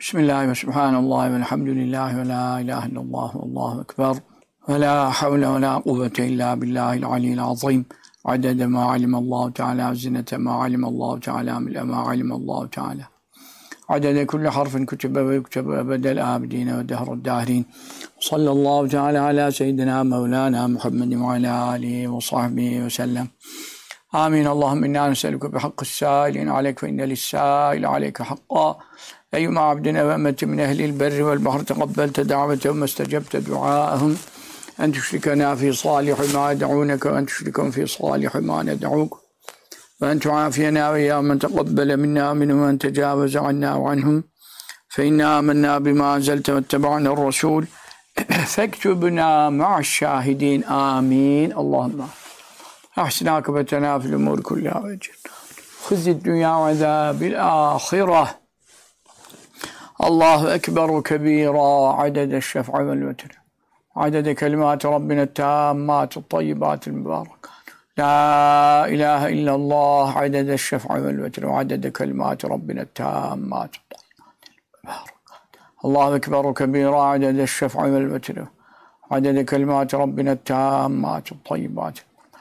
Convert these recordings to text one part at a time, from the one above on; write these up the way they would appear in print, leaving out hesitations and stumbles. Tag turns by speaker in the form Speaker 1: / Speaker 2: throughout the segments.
Speaker 1: Bismillah ve subhanallah ve elhamdülillah ve la ilahe illallah ve allahu ekber ve la havle ve la kuvvete illa billahil aliyyil azim adede ma alimallahu teala zinete ma alimallahu teala mile ma alimallahu teala adede kulli harfin kütübe ve yüktebe ebedel abidine ve dehrud dahrin sallallahu teala ala seyyidina mevlana Muhammedin ve ala alihi ve sahbihi ve sellem. Amin. Allahümme inna neselüke bi hakkis sâilin aleyk ve inne lissâil aleyke hakka. Eyyuma abdine ve emmeti min ehlil berri vel bahri tekabbelte davetehum ve stecebte duaahum en tüşrikena fi salihi ma ed'ûneke ve en tüşrikun fi salihi ma ned'ûk ve en tuafiyena ve ya men tekabbele minna minhum ve en tecaveze anna ve anhum fe inna amennâ bima enzelte ve etteba'nel rasûl fektubna ma'aş-şâhidîn. Amin. Allahümme ahsin akıbetena fil umur kullaha ve hizid dünya ve azâbil âhireh. Allahu ekberu kebîrâ adede şef'i vel vetri adede kelimâti rabbine tâmmâti tayyibatil mübârekât. La ilahe illallah adede şef'i vel vetri adede kelimâti rabbine tâmmâti tayyibatil mübârekât. Allahu ekberu kebîrâ adede şef'i vel vetri adede kelimâti rabbine tâmmâti tayyibatil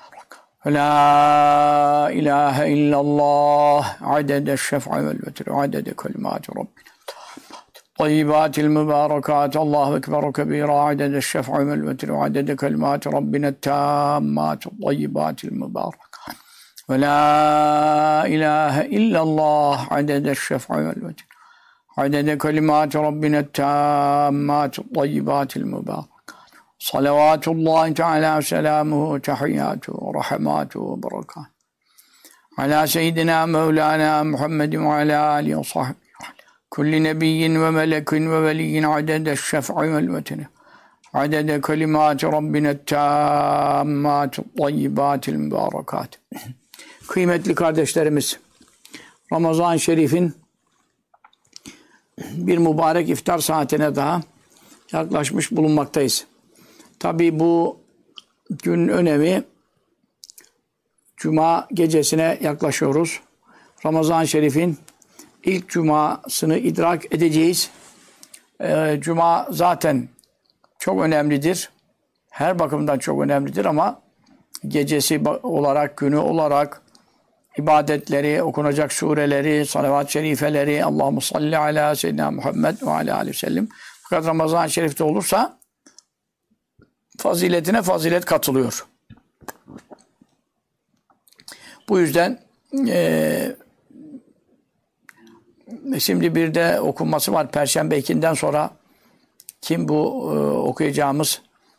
Speaker 1: La ilahe illallah adede şef'i vel vetri adede kelimâti rabbine طيبات المباركات. الله أكبر كبيرا عدد الشفع والوتر وعدد كلمات ربنا التامات الطيبات المباركات. ولا إله إلا الله عدد الشفع والوتر عدد كلمات ربنا التامات الطيبات المباركات. صلوات الله تعالى وسلامه وتحياته ورحماته وبركاته على سيدنا مولانا محمد وعلى آله وصحبه kulli nebiyyin ve melekin ve veliyyin adede şef'i vel vetri adede kelimâti rabbine tâmmâti tayyibâtil mübârekât. Kıymetli kardeşlerimiz, Ramazan-ı Şerif'in bir mübarek iftar saatine daha yaklaşmış bulunmaktayız. Tabii bu gün önemi Cuma gecesine yaklaşıyoruz. Ramazan-ı Şerif'in İlk cumasını idrak edeceğiz. Cuma zaten çok önemlidir. Her bakımdan çok önemlidir ama gecesi olarak, günü olarak ibadetleri, okunacak sureleri, salavat-ı şerifeleri, Allahümme salli ala seyyidina Muhammed ve ala aleyhi ve sellem. Fakat Ramazan-ı Şerif'te olursa faziletine fazilet katılıyor. Bu yüzden şimdi bir de okunması var. Perşembe 2'den sonra kim bu okuyacağımız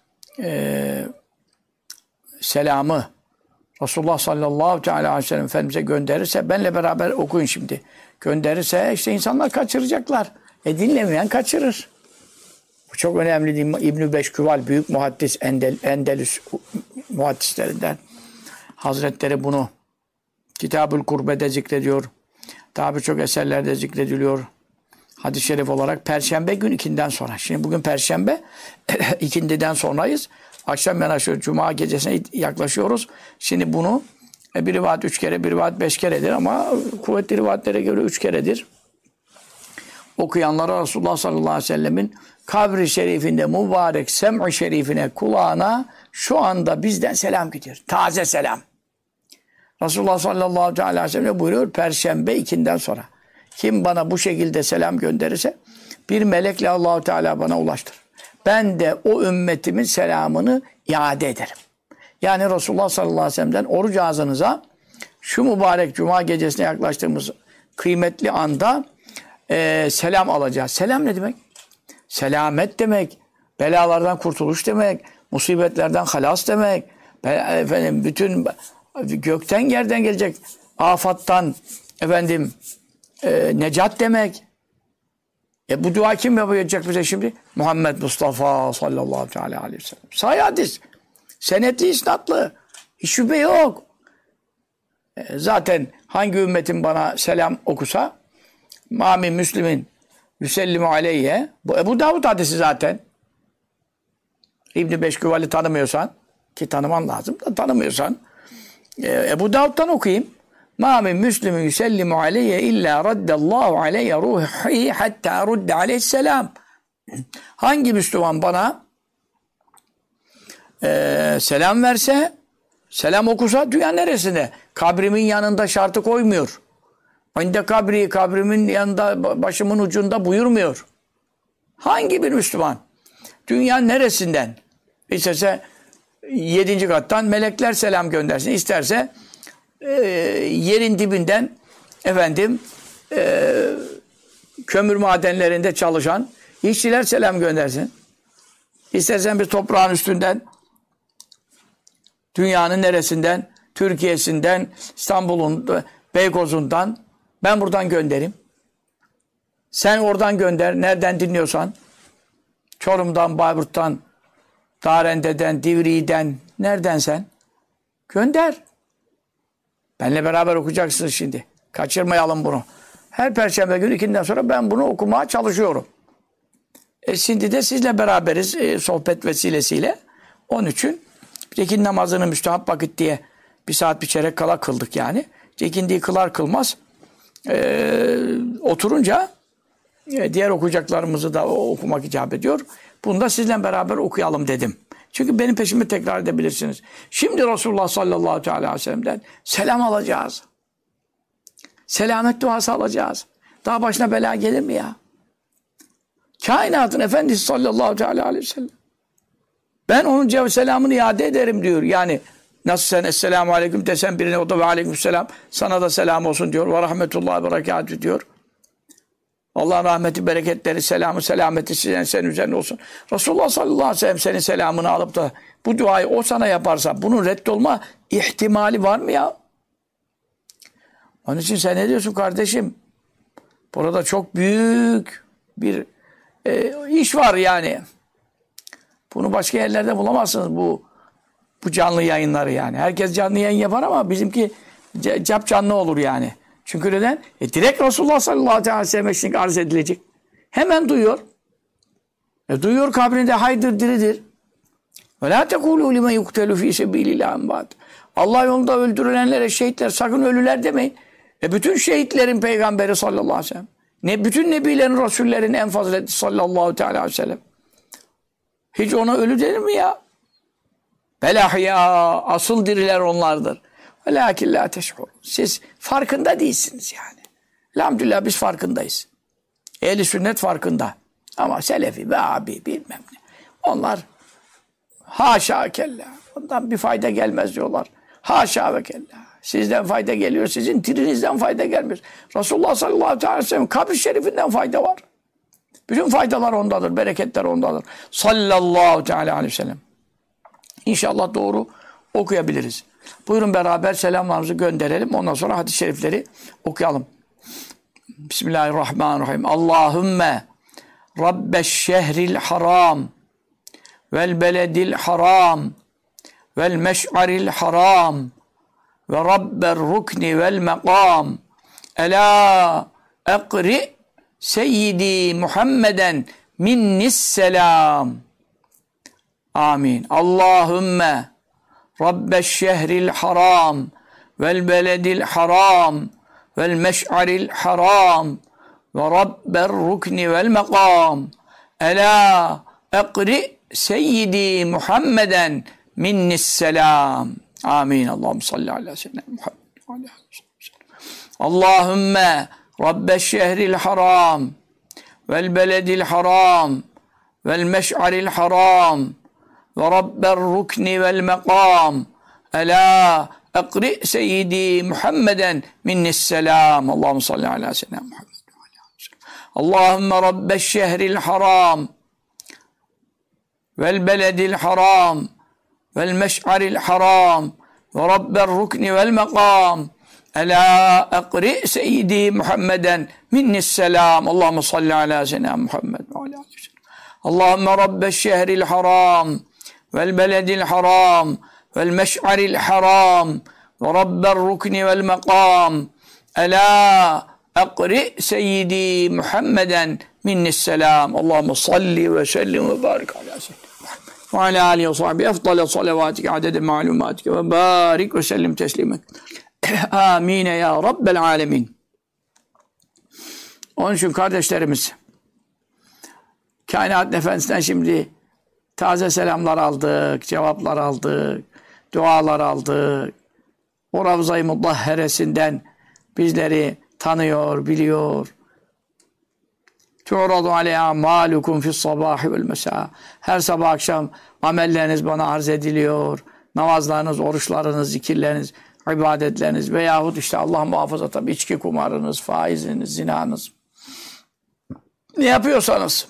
Speaker 1: selamı Resulullah sallallahu teala aleyhi ve sellem Efendimiz'e gönderirse, benle beraber okuyun şimdi. Gönderirse işte insanlar kaçıracaklar. Dinlemeyen kaçırır. Bu çok önemli değil mi? İbn-i Beşküval, büyük muhaddis, Endelüs muhaddislerinden. Hazretleri bunu Kitab-ül Kurbe'de zikrediyor. Daha birçok eserlerde zikrediliyor. Hadis-i şerif olarak Perşembe gün 2'den sonra. Şimdi bugün Perşembe 2'den sonrayız. Akşam yanaşıyoruz. Cuma gecesine yaklaşıyoruz. Şimdi bunu bir rivayet 3 kere, bir rivayet 5 keredir ama kuvvetli rivayetlere göre 3 keredir. Okuyanlara Resulullah sallallahu aleyhi ve sellemin kabri şerifinde mübarek sem'i şerifine, kulağına şu anda bizden selam gidiyor. Taze selam. Resulullah sallallahu aleyhi ve sellem buyuruyor, Perşembe 2'den sonra kim bana bu şekilde selam gönderirse bir melekle Allahu Teala bana ulaştırır. Ben de o ümmetimin selamını iade ederim. Yani Resulullah sallallahu aleyhi ve sellem'den oruç ağzınıza şu mübarek Cuma gecesine yaklaştığımız kıymetli anda selam alacağız. Selam ne demek? Selamet demek, belalardan kurtuluş demek, musibetlerden halas demek, efendim bütün gökten yerden gelecek afattan necat demek. Bu dua kim yapacak bize şimdi? Muhammed Mustafa sallallahu aleyhi ve sellem. Sahih hadis. Senetli, isnatlı. Hiç şüphe yok. Zaten hangi ümmetin bana selam okusa Mâmin Müslümin yüsellimu aleyye. Bu Ebu Davud hadisi zaten. İbn-i Beşküval'i tanımıyorsan, ki tanıman lazım da tanımıyorsan Ebu Davud'dan okuyayım. Ma min müslimin yusellimu aleyye illa raddallahu aleyye ruhi hatta rudde aleyhisselam. Hangi Müslüman bana selam verse, selam okusa dünya neresinde? Kabrimin yanında şartı koymuyor. Önde kabri, kabrimin yanında, başımın ucunda buyurmuyor. Hangi bir Müslüman? Dünya neresinden? İsterse 7. kattan melekler selam göndersin. İsterse yerin dibinden kömür madenlerinde çalışan işçiler selam göndersin. İstersen bir toprağın üstünden, dünyanın neresinden, Türkiye'sinden, İstanbul'un, Beykoz'undan, ben buradan gönderim. Sen oradan gönder, nereden dinliyorsan, Çorum'dan, Bayburt'tan, Darende'den, Divriği'den, nereden sen? Gönder. Benimle beraber okuyacaksınız şimdi. Kaçırmayalım bunu. Her Perşembe günü 2'den sonra ben bunu okumaya çalışıyorum. Şimdi de sizle beraberiz sohbet vesilesiyle. Onun için ikindi namazını müstehap vakit diye 1 saat bir çeyrek kala kıldık yani. İkindiyi kılar kılmaz oturunca diğer okuyacaklarımızı da okumak icap ediyor. Bunu da sizle beraber okuyalım dedim. Çünkü benim peşime tekrar edebilirsiniz. Şimdi Resulullah sallallahu aleyhi ve sellem'den selam alacağız. Selamet duası alacağız. Daha başına bela gelir mi ya? Kainatın Efendisi sallallahu aleyhi ve sellem. Ben onun selamını iade ederim diyor. Yani nasıl sen esselamu aleyküm desen birine o da ve aleykümselam sana da selam olsun diyor. Ve rahmetullahi ve berekatü diyor. Allah'ın rahmeti, bereketleri, selamı, selameti senin üzerine olsun. Resulullah sallallahu aleyhi ve sellem senin selamını alıp da bu duayı o sana yaparsa bunun reddolma ihtimali var mı ya? Onun için sen ne diyorsun kardeşim? Burada çok büyük bir iş var yani. Bunu başka yerlerde bulamazsınız bu canlı yayınları yani. Herkes canlı yayın yapar ama bizimki cap canlı olur yani. Çünkü neden? Direkt Resulullah sallallahu aleyhi ve sellem'e arz edilecek. Hemen duyuyor. Duyuyor kabrinde haydır diridir. Ve la tekulu limen yuktelu fi sebilillah emvat. Allah yolunda öldürülenlere şehitler sakın ölüler demeyin. Bütün şehitlerin peygamberi sallallahu aleyhi ve sellem. Bütün nebilerin, rasullerin en fazileti sallallahu aleyhi ve sellem. Hiç ona ölü denir mi ya? Belahya, asıl diriler onlardır. Velakin la teş'ur. Siz farkında değilsiniz yani. Elhamdülillah biz farkındayız. Ehli sünnet farkında. Ama Selefi ve abi bilmem ne. Onlar haşa kella. Ondan bir fayda gelmez diyorlar. Haşa ve kella. Sizden fayda geliyor. Sizin dirinizden fayda gelmiyor. Resulullah sallallahu aleyhi ve sellem kabri şerifinden fayda var. Bütün faydalar ondadır. Bereketler ondadır. Sallallahu aleyhi ve sellem. İnşallah doğru okuyabiliriz. Buyurun beraber selamlarımızı gönderelim. Ondan sonra hadis-i şerifleri okuyalım. Bismillahirrahmanirrahim. Allahümme Rabbeş şehril haram vel beledil haram vel meş'aril haram ve Rabber rukni vel mekam ela ekri seyyidi Muhammeden minnis selam. Amin. Allahümme Rabbeş şehril haram vel beledil haram vel meş'aril haram ve Rabber rukni vel mekam ela ekri seyyidi Muhammeden minnis selam. Amin. Allahümme salli ala seyyidina Muhammed. Allahümme Rabbeş şehril haram vel beledil haram vel meş'aril haram ve Rabber rukni vel mekam ela ekri seyyidi Muhammeden minnis selam. Allahümme salli ala seyyidina Muhammed. Allahümme Rabbeş şehril haram vel beledil haram vel meş'aril haram ve Rabber rukni vel mekam ela ekri seyyidi Muhammeden minnis selam. Allahümme salli ala seyyidina Muhammed. Allahümme Rabbeş şehril haram vel beledil haram vel meş'aril haram ve Rabber rukni vel mekam ela ekri seyyidi Muhammeden minnis selam. Allahümme salli ve sellim ve barik ala seyyidina Muhammed ve ala alihi ve sahbihi efdale salavatike adede malumatike ve barik ve sellim teslimek. Amin ya Rabbel alemin. Onun için kardeşlerimiz, Kainat Efendisi'nden şimdi taze selamlar aldık, cevaplar aldık, dualar aldık. O Ravza-i Mutahheresinden bizleri tanıyor, biliyor. Tu'radu aleyha malukum fis sabahi vel mesa. Her sabah akşam amelleriniz bana arz ediliyor. Namazlarınız, oruçlarınız, zikirleriniz, ibadetleriniz veyahut işte Allah muhafaza tabii içki kumarınız, faiziniz, zinanız. Ne yapıyorsanız.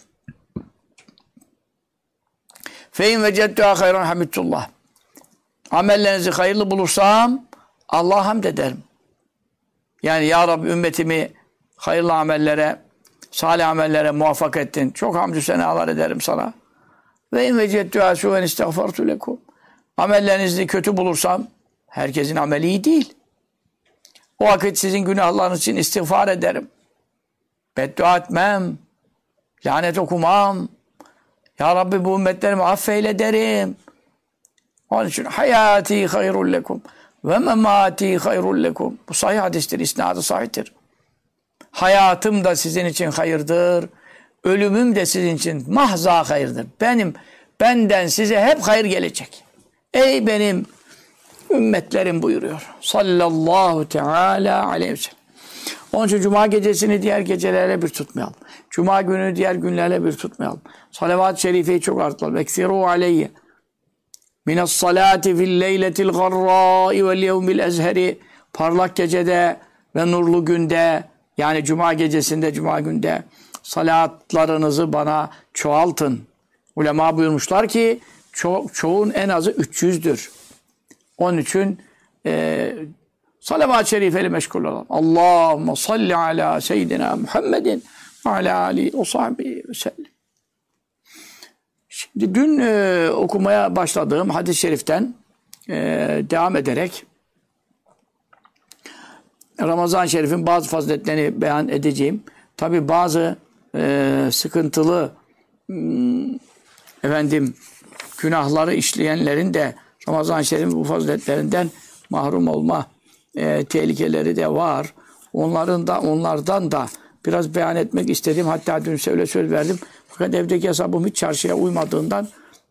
Speaker 1: Fein vecedtuha hayran hamidullah. Amellerinizi hayırlı bulursam Allah'a hamd ederim. Yani ya Rabbi ümmetimi hayırlı amellere, salih amellere muvaffak ettin. Çok hamdü senalar ederim sana. Ve in vecedtuha suven istagfartu lekum. Amellerinizi kötü bulursam, herkesin ameli iyi değil. O vakit sizin günahlarınız için istiğfar ederim. Beddua etmem. Lanet okumam. Ya Rabbi bu ümmetlerimi affeyle derim. Onun için hayati hayrul lekum ve memati hayrul lekum. Bu sahih hadistir, isnadı sahihtir. Hayatım da sizin için hayırdır. Ölümüm de sizin için mahza hayırdır. Benden size hep hayır gelecek. Ey benim ümmetlerim buyuruyor. Sallallahu teala aleyhi ve sellem. Onun için cuma gecesini diğer gecelerle bir tutmayalım. Cuma günü diğer günlerle bir tutmayalım. Salavat-ı şerifeyi çok arttıralım. Eksiru aleyye. Minas salati fil leyletil garra'i vel yevmil ezheri. Parlak gecede ve nurlu günde, yani cuma gecesinde, cuma günde salatlarınızı bana çoğaltın. Ulema buyurmuşlar ki çoğun en azı 300'dür. Onun için salavat-ı şerifeyle meşgul olalım. Allahümme salli ala seyyidina Muhammedin ve ala alihi ve sahbihi ve sellem. Şimdi dün okumaya başladığım hadis-i şeriften devam ederek Ramazan-ı Şerif'in bazı faziletlerini beyan edeceğim. Tabi bazı sıkıntılı günahları işleyenlerin de Ramazan-ı Şerif'in bu faziletlerinden mahrum olma tehlikeleri de var. Onlardan da biraz beyan etmek istedim. Hatta dün öyle söz verdim. Fakat evdeki hesabım hiç çarşıya uymadığından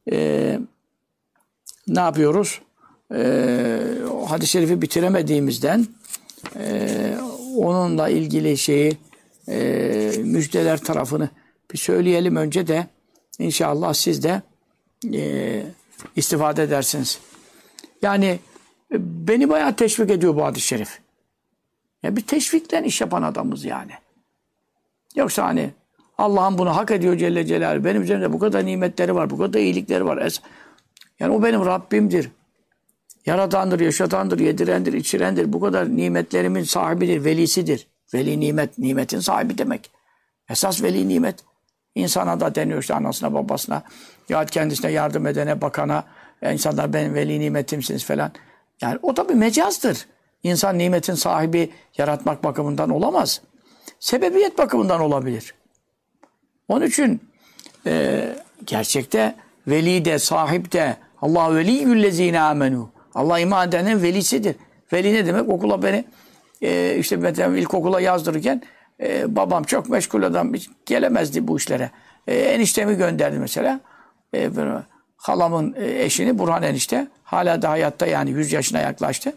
Speaker 1: ne yapıyoruz? Hadis-i şerifi bitiremediğimizden onunla ilgili müjdeler tarafını bir söyleyelim önce de inşallah siz de istifade edersiniz. Yani beni bayağı teşvik ediyor bu hadis-i şerif. Ya bir teşvikle iş yapan adamız yani. Yoksa hani Allah'ım bunu hak ediyor Celle Celaluhu. Benim üzerimde bu kadar nimetleri var, bu kadar iyilikleri var. Yani o benim Rabbimdir. Yaradandır, yaşatandır, yedirendir, içirendir. Bu kadar nimetlerimin sahibidir, velisidir. Veli nimet, nimetin sahibi demek. Esas veli nimet. İnsana da deniyor işte anasına, babasına, ya kendisine yardım edene, bakana, insanlar benim veli nimetimsiniz falan. Yani o da bir mecazdır. İnsan nimetin sahibi yaratmak bakımından olamaz. Sebebiyet bakımından olabilir. Onun için gerçekte veli de, sahip de Allah veliyyüllezine amenu. Allah iman edenin velisidir. Veli ne demek? Okula beni işte mesela ilkokula yazdırırken babam çok meşgul adam, hiç gelemezdi bu işlere. Eniştemi gönderdi mesela. Halamın eşini Burhan enişte. Hala da hayatta, yani 100 yaşına yaklaştı.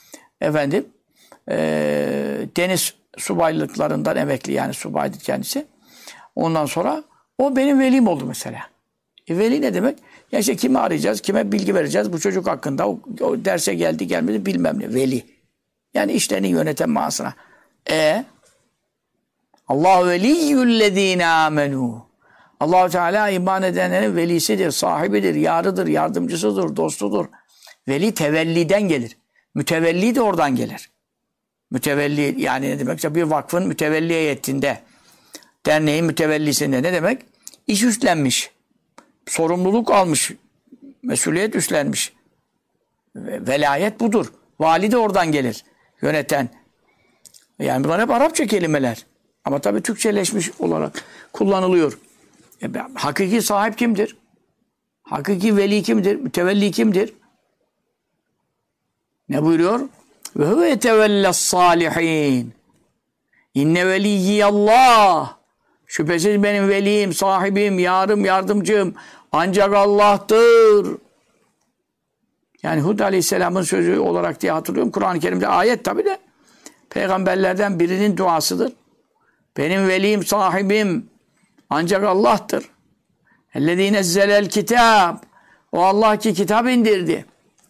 Speaker 1: Deniz subaylıklarından emekli, yani subaydı kendisi. Ondan sonra o benim velim oldu mesela. Veli ne demek? Ya işte kimi arayacağız, kime bilgi vereceğiz bu çocuk hakkında, o derse geldi gelmedi bilmem ne. Veli. Yani işlerini yöneten manasına. Allah veliyyüllezine amenu. Allah-u Teala iman edenlerin velisidir, sahibidir, yarıdır, yardımcısıdır, dostudur. Veli tevelliden gelir. Mütevelli de oradan gelir. Mütevelli yani ne demek? Bir vakfın mütevelli heyetinde, derneğin mütevellisinde ne demek? İş üstlenmiş, sorumluluk almış, mesuliyet üstlenmiş. Velayet budur. Vali de oradan gelir. Yöneten. Yani bunlar hep Arapça kelimeler. Ama tabii Türkçeleşmiş olarak kullanılıyor. Hakiki sahip kimdir? Hakiki veli kimdir? Mütevelli kimdir? Ne buyuruyor? Ve huve yetevelles salihin. İnne veliyyallah. Şüphesiz benim velim, sahibim, yarım, yardımcım ancak Allah'tır. Yani Hud Aleyhisselam'ın sözü olarak diye hatırlıyorum. Kur'an-ı Kerim'de ayet tabi de peygamberlerden birinin duasıdır. Benim velim, sahibim ancak Allah'tır. اَلَّذ۪ي نَزَّلَ الْكِتَابِ O Allah ki kitap indirdi.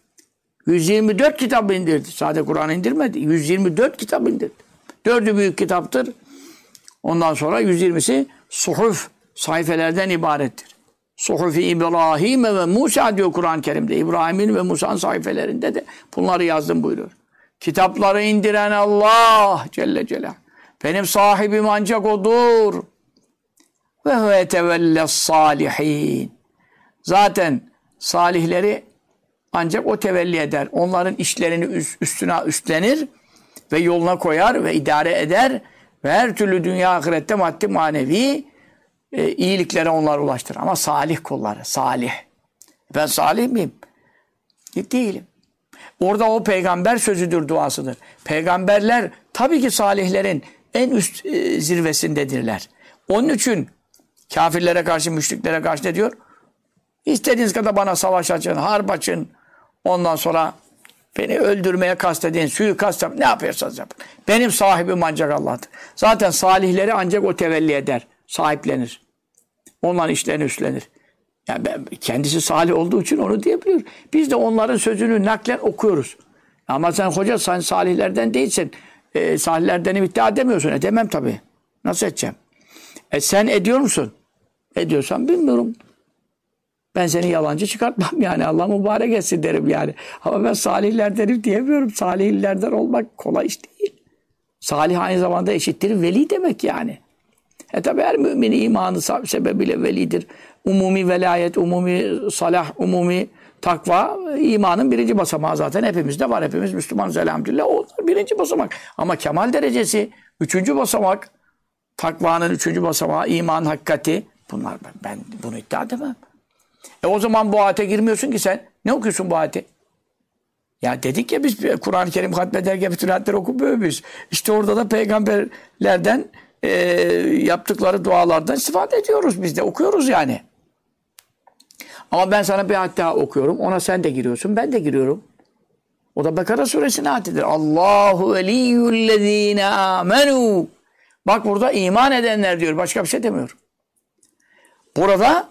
Speaker 1: 124 kitap indirdi. Sadece Kur'an indirmedi. 124 kitap indirdi. 4'ü büyük kitaptır. Ondan sonra 120'si suhuf, sayfelerden ibarettir. Suhuf-i İbrahim ve Musa diyor Kur'an-ı Kerim'de. İbrahim'in ve Musa'nın sayfelerinde de bunları yazdım buyuruyor. Kitapları indiren Allah Celle Celaluhu. Benim sahibim ancak O'dur. Ve huve tevelles salihin. Zaten salihleri ancak O tevelli eder. Onların işlerini üstüne üstlenir ve yoluna koyar ve idare eder ve her türlü dünya ahirette maddi manevi iyiliklere onlar ulaştırır. Ama salih kulları, salih. Ben salih miyim? Değilim. Orada o peygamber sözüdür, duasıdır. Peygamberler tabii ki salihlerin en üst zirvesindedirler. Onun için kafirlere karşı, müşriklere karşı ne diyor? İstediğiniz kadar bana savaş açın, harp açın. Ondan sonra beni öldürmeye kastedin, suikast yapın, ne yapıyorsanız yapın. Benim sahibim ancak Allah'tır. Zaten salihleri ancak O tevelli eder, sahiplenir. Onların işlerini üstlenir. Yani kendisi salih olduğu için onu diyebiliyor. Biz de onların sözünü naklen okuyoruz. Ama sen hoca, sen salihlerden değilsin. Salihlerden iddia edemiyorsun. Edemem tabii. Nasıl edeceğim? Sen ediyor musun? Ediyorsan bilmiyorum. Ben seni yalancı çıkartmam yani. Allah mübarek etsin derim yani. Ama ben salihlerdenim diyemiyorum. Salihlerden olmak kolay iş değil. Salih aynı zamanda eşittir veli demek yani. Tabi her mümin imanı sebebiyle velidir. Umumi velayet, umumi salah, umumi takva imanın birinci basamağı zaten hepimizde var. Hepimiz Müslümanız elhamdülillah. O birinci basamak. Ama kemal derecesi üçüncü basamak. Takvanın üçüncü basamağı, iman hakikati. Bunlar ben bunu iddia edemem. O zaman bu ayete girmiyorsun ki sen. Ne okuyorsun bu ayeti? Ya dedik ya biz Kur'an-ı Kerim hatmederken bütün ayetleri okumuyor muyuz? İşte orada da peygamberlerden yaptıkları dualardan istifade ediyoruz biz de. Okuyoruz yani. Ama ben sana bir ayet daha okuyorum. Ona sen de giriyorsun. Ben de giriyorum. O da Bekara suresinin ayetidir. Allahu veliyyüllezine amenu. Bak burada iman edenler diyor. Başka bir şey demiyor. Burada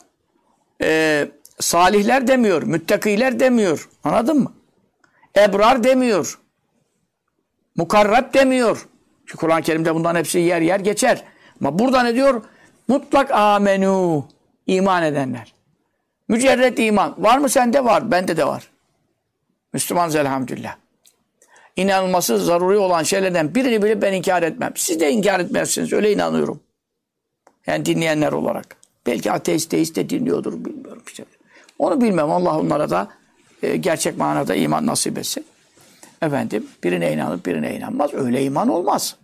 Speaker 1: salihler demiyor. Müttakiler demiyor. Anladın mı? Ebrar demiyor. Mukarrab demiyor. Çünkü Kur'an-ı Kerim'de bunların hepsi yer yer geçer. Ama burada ne diyor? Mutlak amenu. İman edenler. Mücerret iman. Var mı sende? Var. Bende de var. Müslümanız elhamdülillah. İnanılması zaruri olan şeylerden birini bile ben inkar etmem. Siz de inkar etmezsiniz. Öyle inanıyorum. Yani dinleyenler olarak. Belki ateist, deist de dinliyordur. Bilmiyorum işte. Onu bilmem. Allah onlara da gerçek manada iman nasip etsin. Efendim birine inanıp birine inanmaz. Öyle iman olmaz.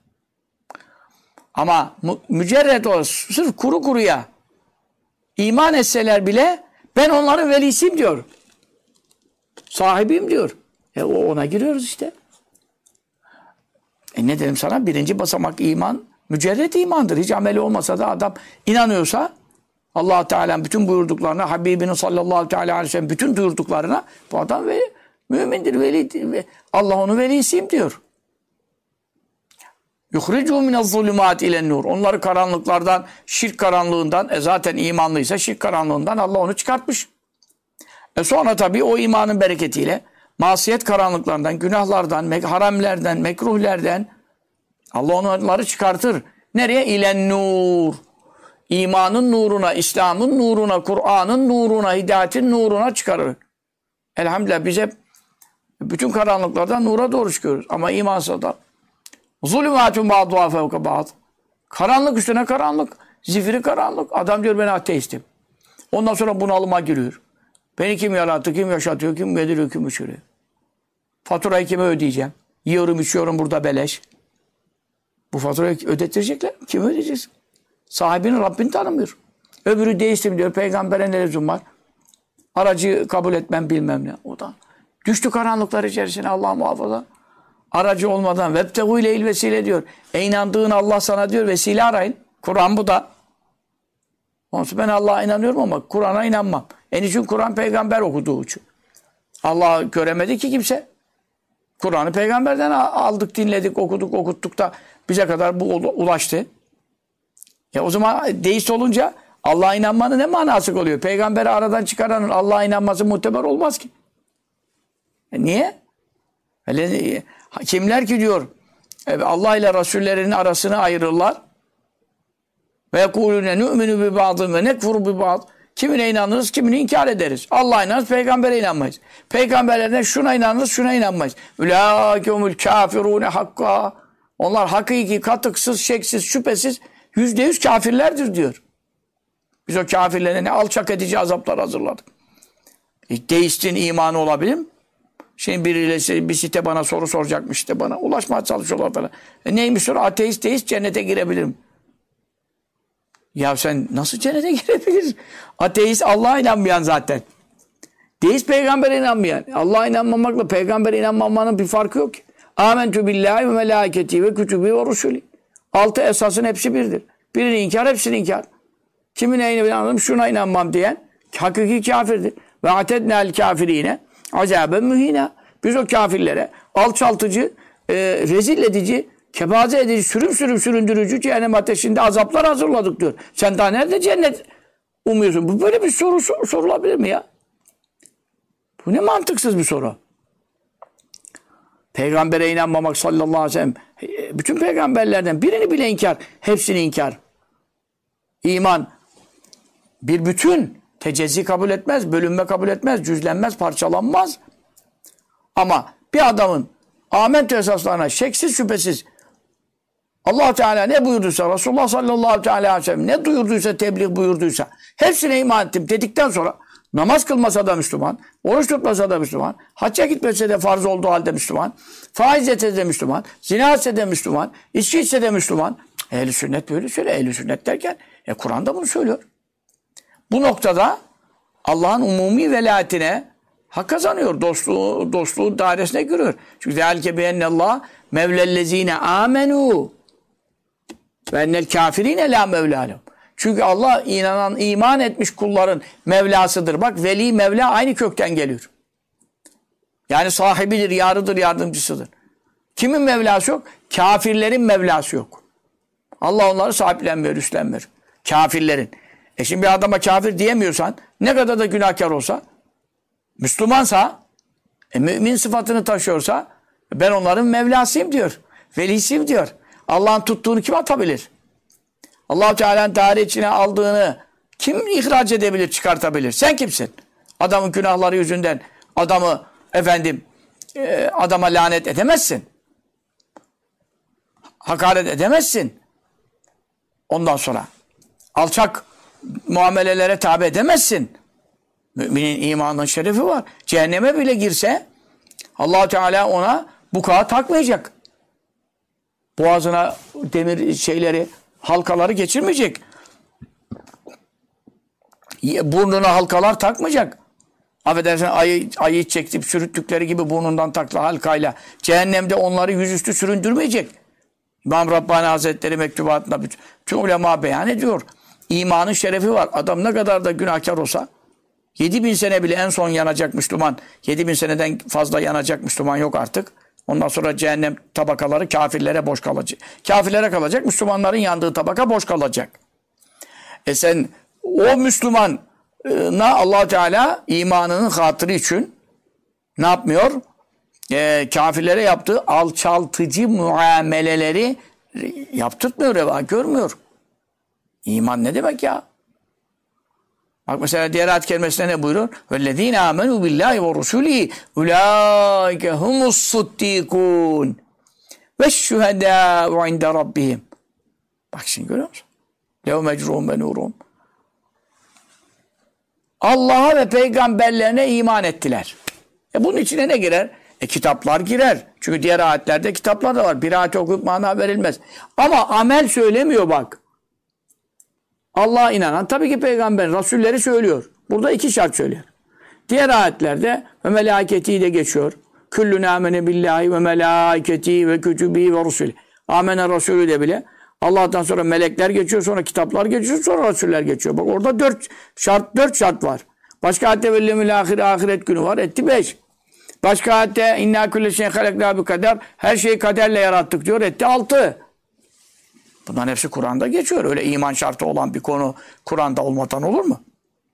Speaker 1: Ama mücerret o sırf kuru kuruya iman etseler bile ben onların velisiyim diyor. Sahibiyim diyor. Ona giriyoruz işte. Ne dedim sana? Birinci basamak iman mücerret imandır. Hiç ameli olmasa da adam inanıyorsa Allah Teala'nın bütün buyurduklarına, Habibinin sallallahu teala aleyhi ve sellem bütün buyurduklarına bu adam mümindir, velidir. Allah onun velisiyim diyor. Yuhricu minez-zulümat ilen-nur. Onları karanlıklardan, şirk karanlığından, zaten imanlıysa şirk karanlığından Allah onu çıkartmış. Sonra tabii o imanın bereketiyle masiyet karanlıklarından, günahlardan, haramlerden, mekruhlerden Allah onları çıkartır. Nereye? İlen-nur. İmanın nuruna, İslam'ın nuruna, Kur'an'ın nuruna, hidayetin nuruna çıkarır. Elhamdülillah biz hep bütün karanlıklardan nura doğru çıkıyoruz. Ama imansız da zulümatun ba'duha fevke ba'd. Karanlık üstüne karanlık. Zifiri karanlık. Adam diyor ben ateistim. Ondan sonra bunalıma giriyor. Beni kim yarattı, kim yaşatıyor, kim yediriyor, kim içiriyor. Faturayı kime ödeyeceğim? Yiyorum, içiyorum burada beleş. Bu faturayı ödettirecekler. Kim ödeyeceksin? Sahibinin Rabbini tanımıyor. Öbürü deistim diyor. Peygambere ne lüzum var? Aracı kabul etmem bilmem ne. O da düştü karanlıklar içerisine Allah muhafaza. aracı olmadan vebtehu ileyhil vesile diyor. İnandığın Allah sana diyor vesile arayın. Kur'an bu da. Ondan ben Allah'a inanıyorum ama Kur'an'a inanmam. En için Kur'an peygamber okuduğu için. Allah göremedi ki kimse. Kur'an'ı peygamberden aldık, dinledik, okuduk, okuttuk da bize kadar bu ulaştı. O zaman deist olunca Allah'a inanmanın ne manası oluyor? Peygamberi aradan çıkaranın Allah'a inanması muteber olmaz ki. Niye? Kimler ki diyor Allah ile Resullerinin arasını ayırırlar. Ve yekulune nu'minu bi ba'dın ve nekfuru bi ba'd. Kimine inanırız, kimine inkar ederiz. Allah'a inanırız, peygambere inanmayız. Peygamberlerine şuna inanırız, şuna inanmayız. Ulaikehumul kafirune hakka. Onlar hakiki, katıksız, şeksiz, şüphesiz %100 kafirlerdir diyor. Biz o kafirlerine ne alçak edici azaplar hazırladık. Deistin imanı olabilir mi? Şimdi biriyle bir site bana soru soracakmış işte bana. Ulaşmaya çalışıyorlar falan. Neymiş soru? Ateist, deist cennete girebilir mi? Ya sen nasıl cennete girebilir? Ateist Allah'a inanmayan zaten. Deist peygambere inanmayan. Allah'a inanmamakla peygambere inanmamanın bir farkı yok ki. Âmentü billahi ve melâketi ve kütübî ve rusulî. 6 esasın hepsi birdir. Birini inkar, hepsini inkar. Kimine inanırım, şuna inanmam diyen hakiki kafirdir. Ve atednâl kafirîne azâben mühînâ. Biz o kafirlere alçaltıcı, rezil edici, kepaze edici, süründürücü cehennem ateşinde azaplar hazırladık diyor. Sen daha nerede cennet umuyorsun? Bu böyle bir soru sorulabilir mi ya? Bu ne mantıksız bir soru. Peygambere inanmamak sallallahu aleyhi ve sellem bütün peygamberlerden birini bile inkar, hepsini inkar. İman bir bütün, tecezzi kabul etmez, bölünme kabul etmez, cüzlenmez, parçalanmaz. Ama bir adamın âmentü esaslarına şeksiz şüphesiz Allah Teala ne buyurduysa, Resulullah sallallahu aleyhi ve sellem ne duyurduysa, tebliğ buyurduysa hepsine iman ettim dedikten sonra namaz kılmasa da Müslüman, oruç tutmasa da Müslüman, hacca gitmese de farz olduğu halde Müslüman, faiz etse de Müslüman, zina etse de Müslüman, içki içse de Müslüman. Ehl-i sünnet böyle söylüyor. Ehl-i sünnet derken Kur'an da bunu söylüyor. Bu noktada Allah'ın umumi velayetine hak kazanıyor. Dostluğun dairesine giriyor. Çünkü ذَٰلِكَ بِيَنَّ اللّٰهِ مَوْلَى الَّذ۪ينَ آمَنُوا وَاَنَّ الْكَافِر۪ينَ لَا مَوْلَى لَهُمْ. Çünkü Allah inanan, iman etmiş kulların Mevlasıdır. Bak veli, Mevla aynı kökten geliyor. Yani sahibidir, yarıdır, yardımcısıdır. Kimin Mevlası yok? Kafirlerin Mevlası yok. Allah onları sahiplenmiyor, üstlenmiyor. Kafirlerin. Şimdi bir adama kafir diyemiyorsan, ne kadar da günahkar olsa, Müslümansa, mümin sıfatını taşıyorsa, ben onların Mevlasıyım diyor. Velisiyim diyor. Allah'ın tuttuğunu kim atabilir? Allah-u Teala'nın daire içine aldığını kim ihraç edebilir, çıkartabilir? Sen kimsin? Adamın günahları yüzünden adama lanet edemezsin. Hakaret edemezsin. Ondan sonra alçak muamelelere tabi edemezsin. Müminin imanının şerefi var. Cehenneme bile girse Allah-u Teala ona bukağı takmayacak. Boğazına demir halkaları geçirmeyecek. Burnuna halkalar takmayacak. Affedersin ayı çekip sürüttükleri gibi burnundan taklı halkayla cehennemde onları yüzüstü süründürmeyecek. İmam Rabbani Hazretleri mektubatında bütün ulema beyan ediyor. İmanın şerefi var. Adam ne kadar da günahkar olsa 7000 sene bile en son yanacak Müslüman. 7000 seneden fazla yanacak Müslüman yok artık. Ondan sonra cehennem tabakaları kafirlere boş kalacak. Kafirlere kalacak, Müslümanların yandığı tabaka boş kalacak. Sen o Müslümana Allah Teala imanının hatırı için ne yapmıyor? Kafirlere yaptığı alçaltıcı muameleleri yaptırtmıyor, reva görmüyor. İman ne demek ya? Bak mesela diğer ayet kelimesinde ne buyuruyor? وَالَّذ۪ينَ آمَنُوا بِاللّٰهِ وَرُسُولِهِ اُولَٰئِكَ هُمُ الصُّدِّقُونَ وَالشُّهَدَاءُ عِنْدَ رَبِّهِمْ. Bak şimdi görüyor musun? لَوْ مَجْرُونَ بَنُورُونَ. Allah'a ve peygamberlerine iman ettiler. Bunun içine ne girer? Kitaplar girer. Çünkü diğer ayetlerde kitaplar da var. Bir ayet okuyup mana verilmez. Ama amel söylemiyor bak. Allah'a inanan tabii ki peygamber, rasulleri söylüyor. Burada 2 şart söylüyor. Diğer ayetlerde ve melâketi de geçiyor. Küllün amene billahi ve melâiketi ve kütübî ve rusulü. Amene Resulü de bile Allah'tan sonra melekler geçiyor, sonra kitaplar geçiyor, sonra Resuller geçiyor. Bak orada dört şart var. Başka ayette vellemül ahiret günü var. Etti 5. Başka ayette inna külle şeyin haleknâ bi kader. Her şeyi kaderle yarattık diyor. Etti 6. Bunların hepsi Kur'an'da geçiyor. Öyle iman şartı olan bir konu Kur'an'da olmadan olur mu?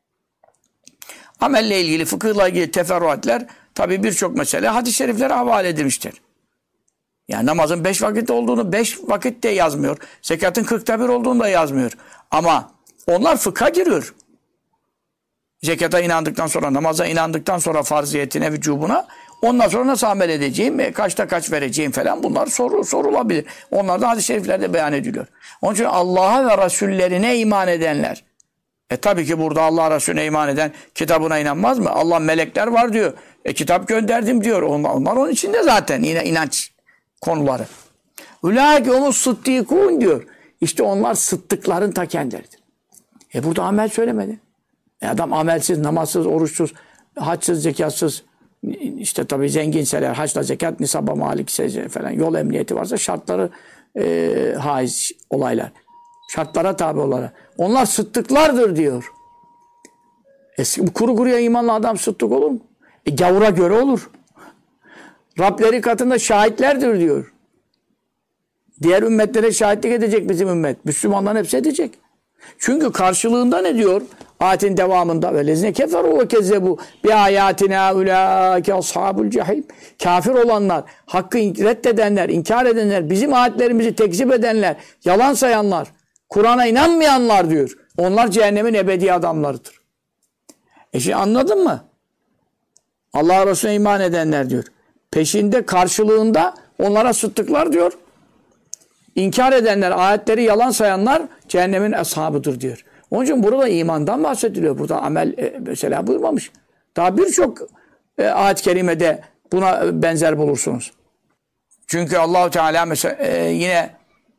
Speaker 1: Amelle ilgili, fıkıhla ilgili teferruatler tabi birçok mesele hadis-i şeriflere havale edilmiştir. Yani namazın 5 vakit olduğunu 5 vakitte yazmıyor. Zekatın 40'ta 1 olduğunu da yazmıyor. Ama onlar fıkha giriyor. Zekata inandıktan sonra, namaza inandıktan sonra farziyetine, vücubuna, ondan sonra nasıl amel edeceğim, kaçta kaç vereceğim falan bunlar sorulabilir. Onlar da hadis-i şeriflerde beyan ediliyor. Onun için Allah'a ve Resullerine iman edenler. Tabii ki burada Allah'a Resulüne iman eden kitabına inanmaz mı? Allah melekler var diyor. Kitap gönderdim diyor. Onlar onun içinde zaten yine inanç konuları. Ulaike humus sıddîkûn diyor. İşte onlar sıddıkların ta kendileridir. Burada amel söylemedi. Adam amelsiz, namazsız, oruçsuz, haçsız, zekatsız, işte tabii zenginseler, haçla zekat, nisaba malikse falan, yol emniyeti varsa şartları haiz olaylar. Şartlara tabi olarak. Onlar sıddıklardır diyor. Kuru kuruya imanlı adam sıddık olur mu? Gavura göre olur. Rableri katında şahitlerdir diyor. Diğer ümmetlere şahitlik edecek bizim ümmet. Müslümanların hepsi edecek. Çünkü karşılığında ne diyor? Ayetin devamında velezine keferu ve kezzebu bi ayatina ulaike ashabul cehim. Kafir olanlar, hakkı reddedenler, inkar edenler, bizim ayetlerimizi tekzip edenler, yalan sayanlar, Kur'an'a inanmayanlar diyor. Onlar cehennemin ebedi adamlarıdır. Şimdi anladın mı? Allah Resulüne iman edenler diyor. Peşinde, karşılığında onlara sıddıklar diyor. İnkar edenler, ayetleri yalan sayanlar cehennemin ashabıdır diyor. Onun için burada imandan bahsediliyor. Burada amel mesela buyurmamış. Daha birçok ayet-i kerimede buna benzer bulursunuz. Çünkü Allah-u Teala mesela yine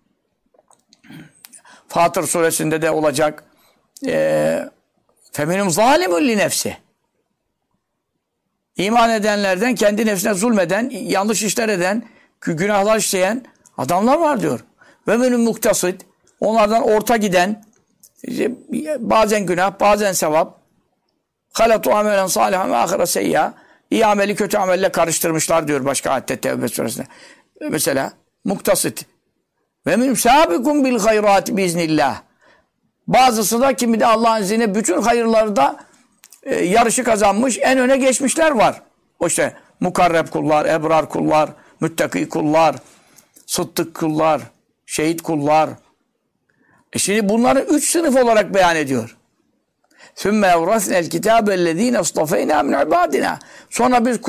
Speaker 1: Fatır suresinde de olacak feminum zalimun li nefsi. İman edenlerden kendi nefsine zulmeden, yanlış işler eden, günahlar işleyen adamlar var diyor. Ve menüm muktasit, onlardan orta giden, bazen günah, bazen sevap. Halatu amelen salihan ve ahire seyya. İyi ameli kötü amelle karıştırmışlar diyor başka ayette Tevbe suresinde. Mesela muktasit. Ve menüm sabikum bil hayrat biiznillah. Bazısı da kimi de Allah'ın izniyle bütün hayırlarda yarışı kazanmış, en öne geçmişler var. O işte mukarreb kullar, ebrar kullar, müttaki kullar, sıddık kullar, şehit kullar. Şimdi bunları 3 sınıf olarak beyan ediyor. ثُمَّ اَوْرَثْنَا الْكِتَابَ الَّذ۪ينَ اصْطَفَيْنَا مِنْ عِبَادِنَا. Sonra biz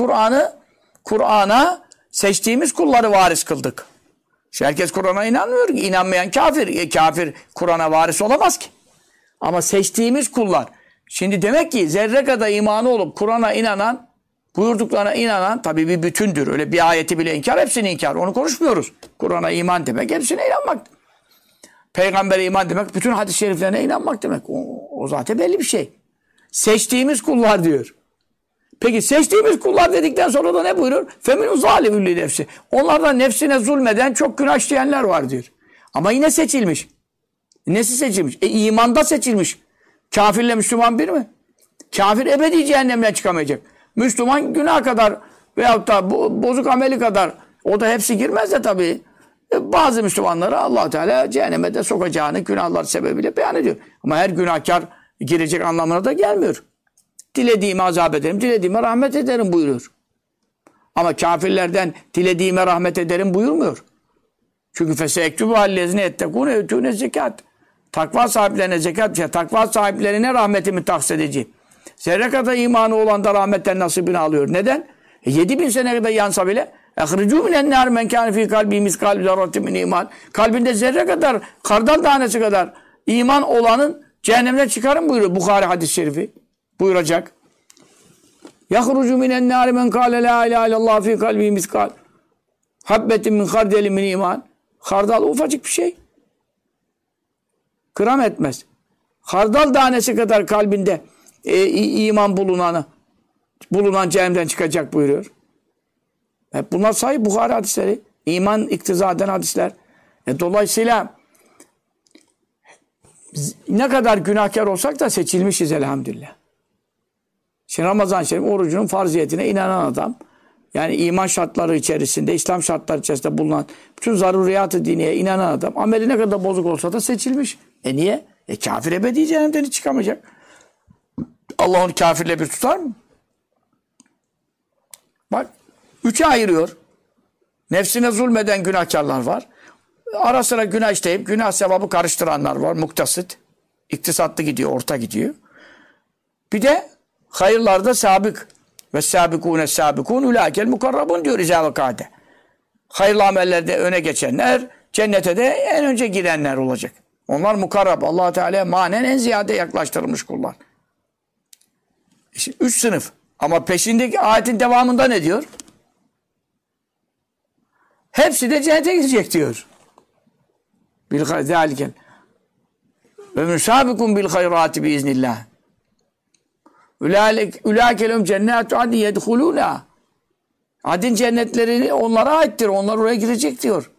Speaker 1: Kur'an'a seçtiğimiz kulları varis kıldık. Şimdi herkes Kur'an'a inanmıyor ki. İnanmayan kafir. Kafir Kur'an'a varis olamaz ki. Ama seçtiğimiz kullar. Şimdi demek ki zerre kadar imanı olup Kur'an'a inanan, buyurduklarına inanan tabii bir bütündür. Öyle bir ayeti bile inkar, hepsini inkar. Onu konuşmuyoruz. Kur'an'a iman demek, hepsine inanmak. Peygamber'e iman demek, bütün hadis-i şeriflerine inanmak demek. O zaten belli bir şey. Seçtiğimiz kullar diyor. Peki seçtiğimiz kullar dedikten sonra da ne buyurur? Feminu zalimülli nefsi. Onlardan nefsine zulmeden çok günah işleyenler var diyor. Ama yine seçilmiş. Nesi seçilmiş? İmanda seçilmiş. Kafirle Müslüman bir mi? Kafir ebedi cehennemden çıkamayacak. Müslüman günah kadar veyahut da bozuk ameli kadar, o da hepsi girmez de tabii. Bazı Müslümanları Allah Teala cehenneme de sokacağını günahlar sebebiyle beyan ediyor. Ama her günahkar girecek anlamına da gelmiyor. Dilediğime azap ederim, dilediğime rahmet ederim buyuruyor. Ama kafirlerden dilediğime rahmet ederim buyurmuyor. Çünkü fesektubu hallezine ettekûne etûne zekat. Takva sahiplerine zekat, takva sahiplerine rahmetimi tahsis edeceğim. Zerre kadar imanı olan da rahmetten nasibini alıyor. Neden? 7000 sene kadar yansa bile اَخْرِجُوا مِنَ النَّارِ مَنْ كَانَ ف۪ي قَلْبِهِ مِثْقَالُ ذَرَّةٍ مِنْ iman. Kalbinde zerre kadar, kardal tanesi kadar iman olanın cehennemden çıkarın buyuruyor. Bukhari hadis-i şerifi buyuracak. يَخْرُجُوا مِنَ النَّارِ مَنْ قَالَ لَا اِلَٰهَ اِلَّا اللّٰهِ ف۪ي قَلْبِهِ مِثْقَالُ حَبَّةٍ مِنْ خَرْدَلٍ مِنْ iman. Kardal ufacık bir şey. Gram etmez. Kardal tanesi kadar kalbinde iman bulunan cehennemden çıkacak buyuruyor. Hep bunlar sahih Bukhari hadisleri. İman iktiza eden hadisler. Dolayısıyla ne kadar günahkar olsak da seçilmişiz elhamdülillah. Şimdi Ramazan-ı Şerif orucunun farziyetine inanan adam, yani iman şartları içerisinde, İslam şartları içerisinde bulunan bütün zaruriyat-ı diniye inanan adam, ameli ne kadar bozuk olsa da seçilmiş. Niye? Kafir ebedi cehennemden hiç çıkamayacak. Allah onu kafirle bir tutar mı? Bak, üçe ayırıyor. Nefsine zulmeden günahkarlar var. Ara sıra günah işleyip günah sevabı karıştıranlar var. Muktasit. İktisatlı gidiyor, orta gidiyor. Bir de hayırlarda sabık. Ve sabikûne sabikûn ulâkel mukarrabun diyor İzâ vakâde. Hayırlı amellerde öne geçenler, cennete de en önce girenler olacak. Onlar mukarrab. Allah Teala manen en ziyade yaklaştırılmış kullar. İşte 3 sınıf. Ama peşindeki ayetin devamında ne diyor? Hepsi de cennete girecek diyor. Bil zâlikel. Ve müsâbikun bil hayrâti biiznillah. Ulâkelum cennâtu adin yedhulûnâ. Adin cennetleri onlara aittir. Onlar oraya girecek diyor.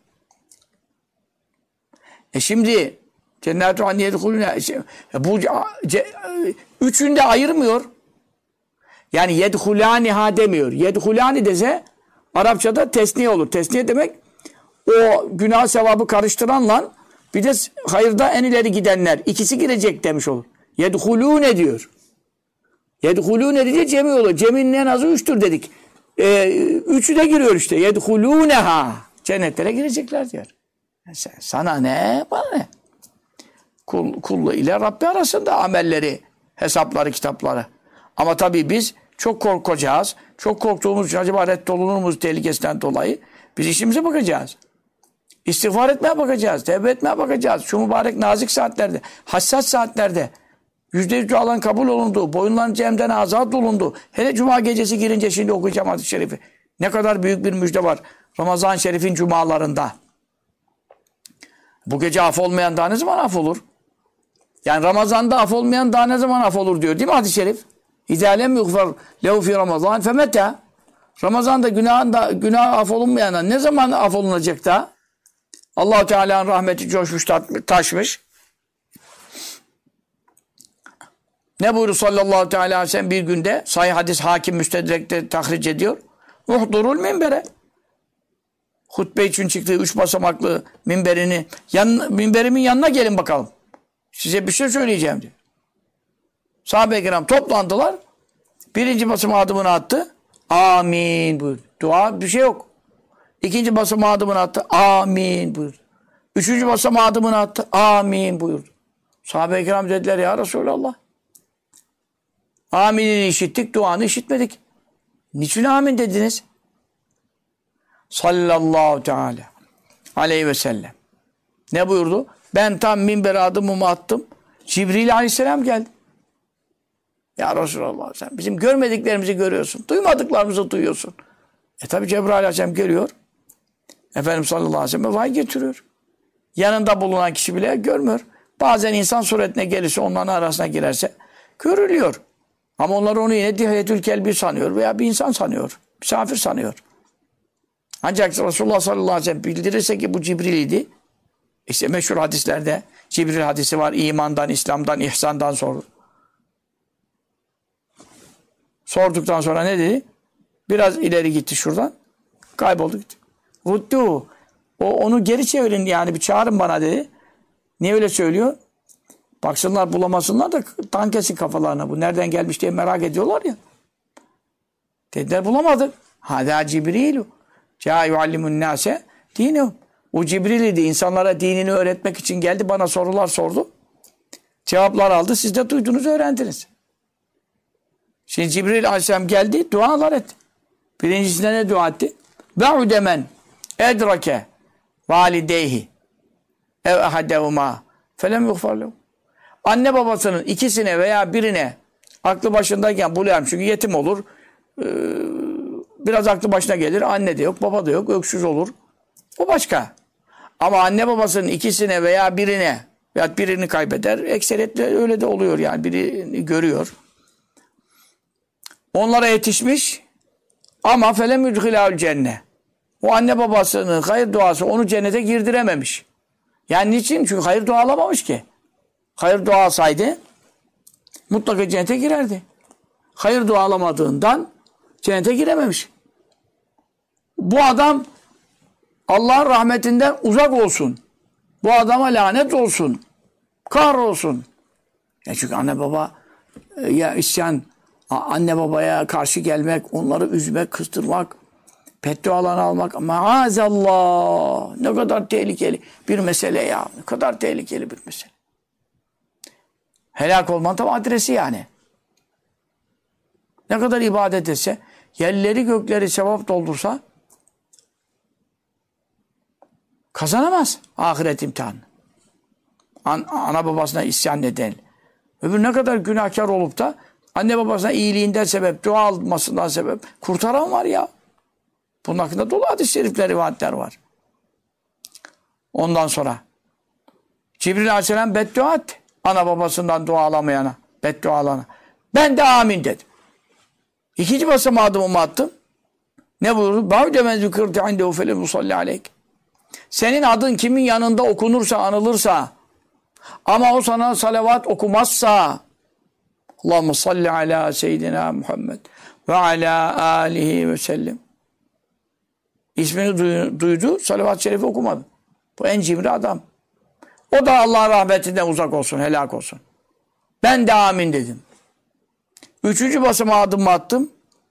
Speaker 1: Şimdi cennâtu adin yedhulûnâ. Bu üçünü de ayırmıyor. Yani yedhulâniha demiyor. Yedhulâni dese Arapçada tesniye olur. Tesniye demek o günah sevabı karıştıranla bir de hayırda en ileri gidenler. İkisi girecek demiş olur. Yedhulûne diyor. Yedhulûne diye cemi olur. Ceminin en azı 3'tür dedik. Üçü de giriyor işte. Yedhulûneha. Cennetlere girecekler diyor. Sana ne? Bana ne? Kullu ile Rabbi arasında amelleri, hesapları, kitapları. Ama tabii biz çok korkacağız. Çok korktuğumuz için acaba reddolunur muyuz tehlikesinden dolayı? Biz işimize bakacağız. İstiğfar etmeye bakacağız. Tevbe etmeye bakacağız. Şu mübarek nazik saatlerde, hassas saatlerde %100 duaların kabul olundu. Boyunların cehennemden azat olundu. Hele cuma gecesi girince şimdi okuyacağım hadis-i şerifi. Ne kadar büyük bir müjde var Ramazan-ı Şerif'in cumalarında. Bu gece af olmayan daha ne zaman af olur? Yani Ramazan'da af olmayan daha ne zaman af olur diyor değil mi hadis-i şerif? İzâlem yughfar lehu fî Ramazan femeta. Ramazan'da günah af olunmayana ne zaman af olunacak da? Allah-u Teala'nın rahmeti coşmuş, taşmış. Ne buyurdu sallallahu teala aleyhi ve sellem bir günde? Sahih hadis Hakim Müstedrek'te tahric ediyor. Uhdurul minbere. Hutbe için çıktığı 3 basamaklı minberimin yanına gelin bakalım. Size bir şey söyleyeceğim diyor. Sahabe-i kiram toplandılar. Birinci basamağa adımını attı. Amin buyurdu. Dua bir şey yok. İkinci basamağa adımını attı. Amin buyurdu. Üçüncü basamağa adımını attı. Amin buyurdu. Sahabe-i kiram dediler ya Resulallah. Aminini işittik, duanı işitmedik. Niçin amin dediniz? Sallallahu teala aleyhi ve sellem. Ne buyurdu? Ben tam minbere adımımı attım. Cibril aleyhisselam geldi. Ya Resulallah sen bizim görmediklerimizi görüyorsun. Duymadıklarımızı duyuyorsun. Tabi Cebrail aleyhisselam geliyor. Efendimiz sallallahu aleyhi ve sellem vahiy getiriyor. Yanında bulunan kişi bile görmüyor. Bazen insan suretine gelirse onların arasına girerse görülüyor. Ama onlar onu yine dihayetül kelbi sanıyor veya bir insan sanıyor. Misafir sanıyor. Ancak Resulullah sallallahu aleyhi ve sellem bildirirse ki bu Cibril idi. İşte meşhur hadislerde Cibril hadisi var. İmandan, İslam'dan, ihsandan sordu. Sorduktan sonra ne dedi? Biraz ileri gitti şuradan. Kayboldu gitti. Ruddu. Onu geri çevirin yani bir çağırın bana dedi. Niye öyle söylüyor? Baksınlar bulamasınlar da tankesin kafalarına. Bu nereden gelmiş diye merak ediyorlar ya. Dediler bulamadık. Hâdâ Cibril'u. Câ yuallimun nâse dînehu. O Cibril idi. İnsanlara dinini öğretmek için geldi. Bana sorular sordu. Cevaplar aldı. Siz de duydunuz, öğrendiniz. Şimdi Cibril aleyhisselam geldi. Dualar etti. Birincisinde ne dua etti? Be'ude men edrake valideyhi ev ehadehuma felem yughfar lehu. Anne babasının ikisine veya birine aklı başındayken buluyorum çünkü yetim olur. Biraz aklı başına gelir. Anne de yok, baba da yok. Öksüz olur. O başka. Ama anne babasının ikisine veya birine veya birini kaybeder. Ekseriyetle öyle de oluyor yani. Birini görüyor. Onlara yetişmiş. Ama felem yudhilâhul cennet. O anne babasının hayır duası onu cennete girdirememiş. Yani niçin? Çünkü hayır dualamamış ki. Hayır duasaydı mutlaka cennete girerdi. Hayır dualamadığından cennete girememiş. Bu adam Allah'ın rahmetinden uzak olsun. Bu adama lanet olsun. Kahrolsun. Çünkü anne baba ya isyan, anne babaya karşı gelmek, onları üzmek, kıstırmak, beddualarını almak, maazallah, ne kadar tehlikeli bir mesele ya. Ne kadar tehlikeli bir mesele. Helak olmanın tam adresi yani. Ne kadar ibadet etse, yerleri gökleri sevap doldursa kazanamaz ahiret imtihanı. Ana babasına isyan neden. Öbür ne kadar günahkar olup da anne babasına iyiliğinden sebep, dua almasından sebep kurtaran var ya. Bunun hakkında dolu hadis-i şerifler, rivayetler var. Ondan sonra Cibril Aleyhisselam beddua etti. Ana babasından dua alamayana, beddua alana. Ben de amin dedim. İkinci basamağa adımımı attım. Ne buyurdu? Ba'de men zükürtü indehu felem musalli aleyk. Senin adın kimin yanında okunursa, anılırsa ama o sana salavat okumazsa Allahumme salli ala seyyidina Muhammed ve ala alihi ve sellem. İsmini duydu, salavat-ı şerifi okumadı. Bu en cimri adam. O da Allah'ın rahmetinden uzak olsun, helak olsun. Ben de amin dedim. Üçüncü basamağa adımımı attım.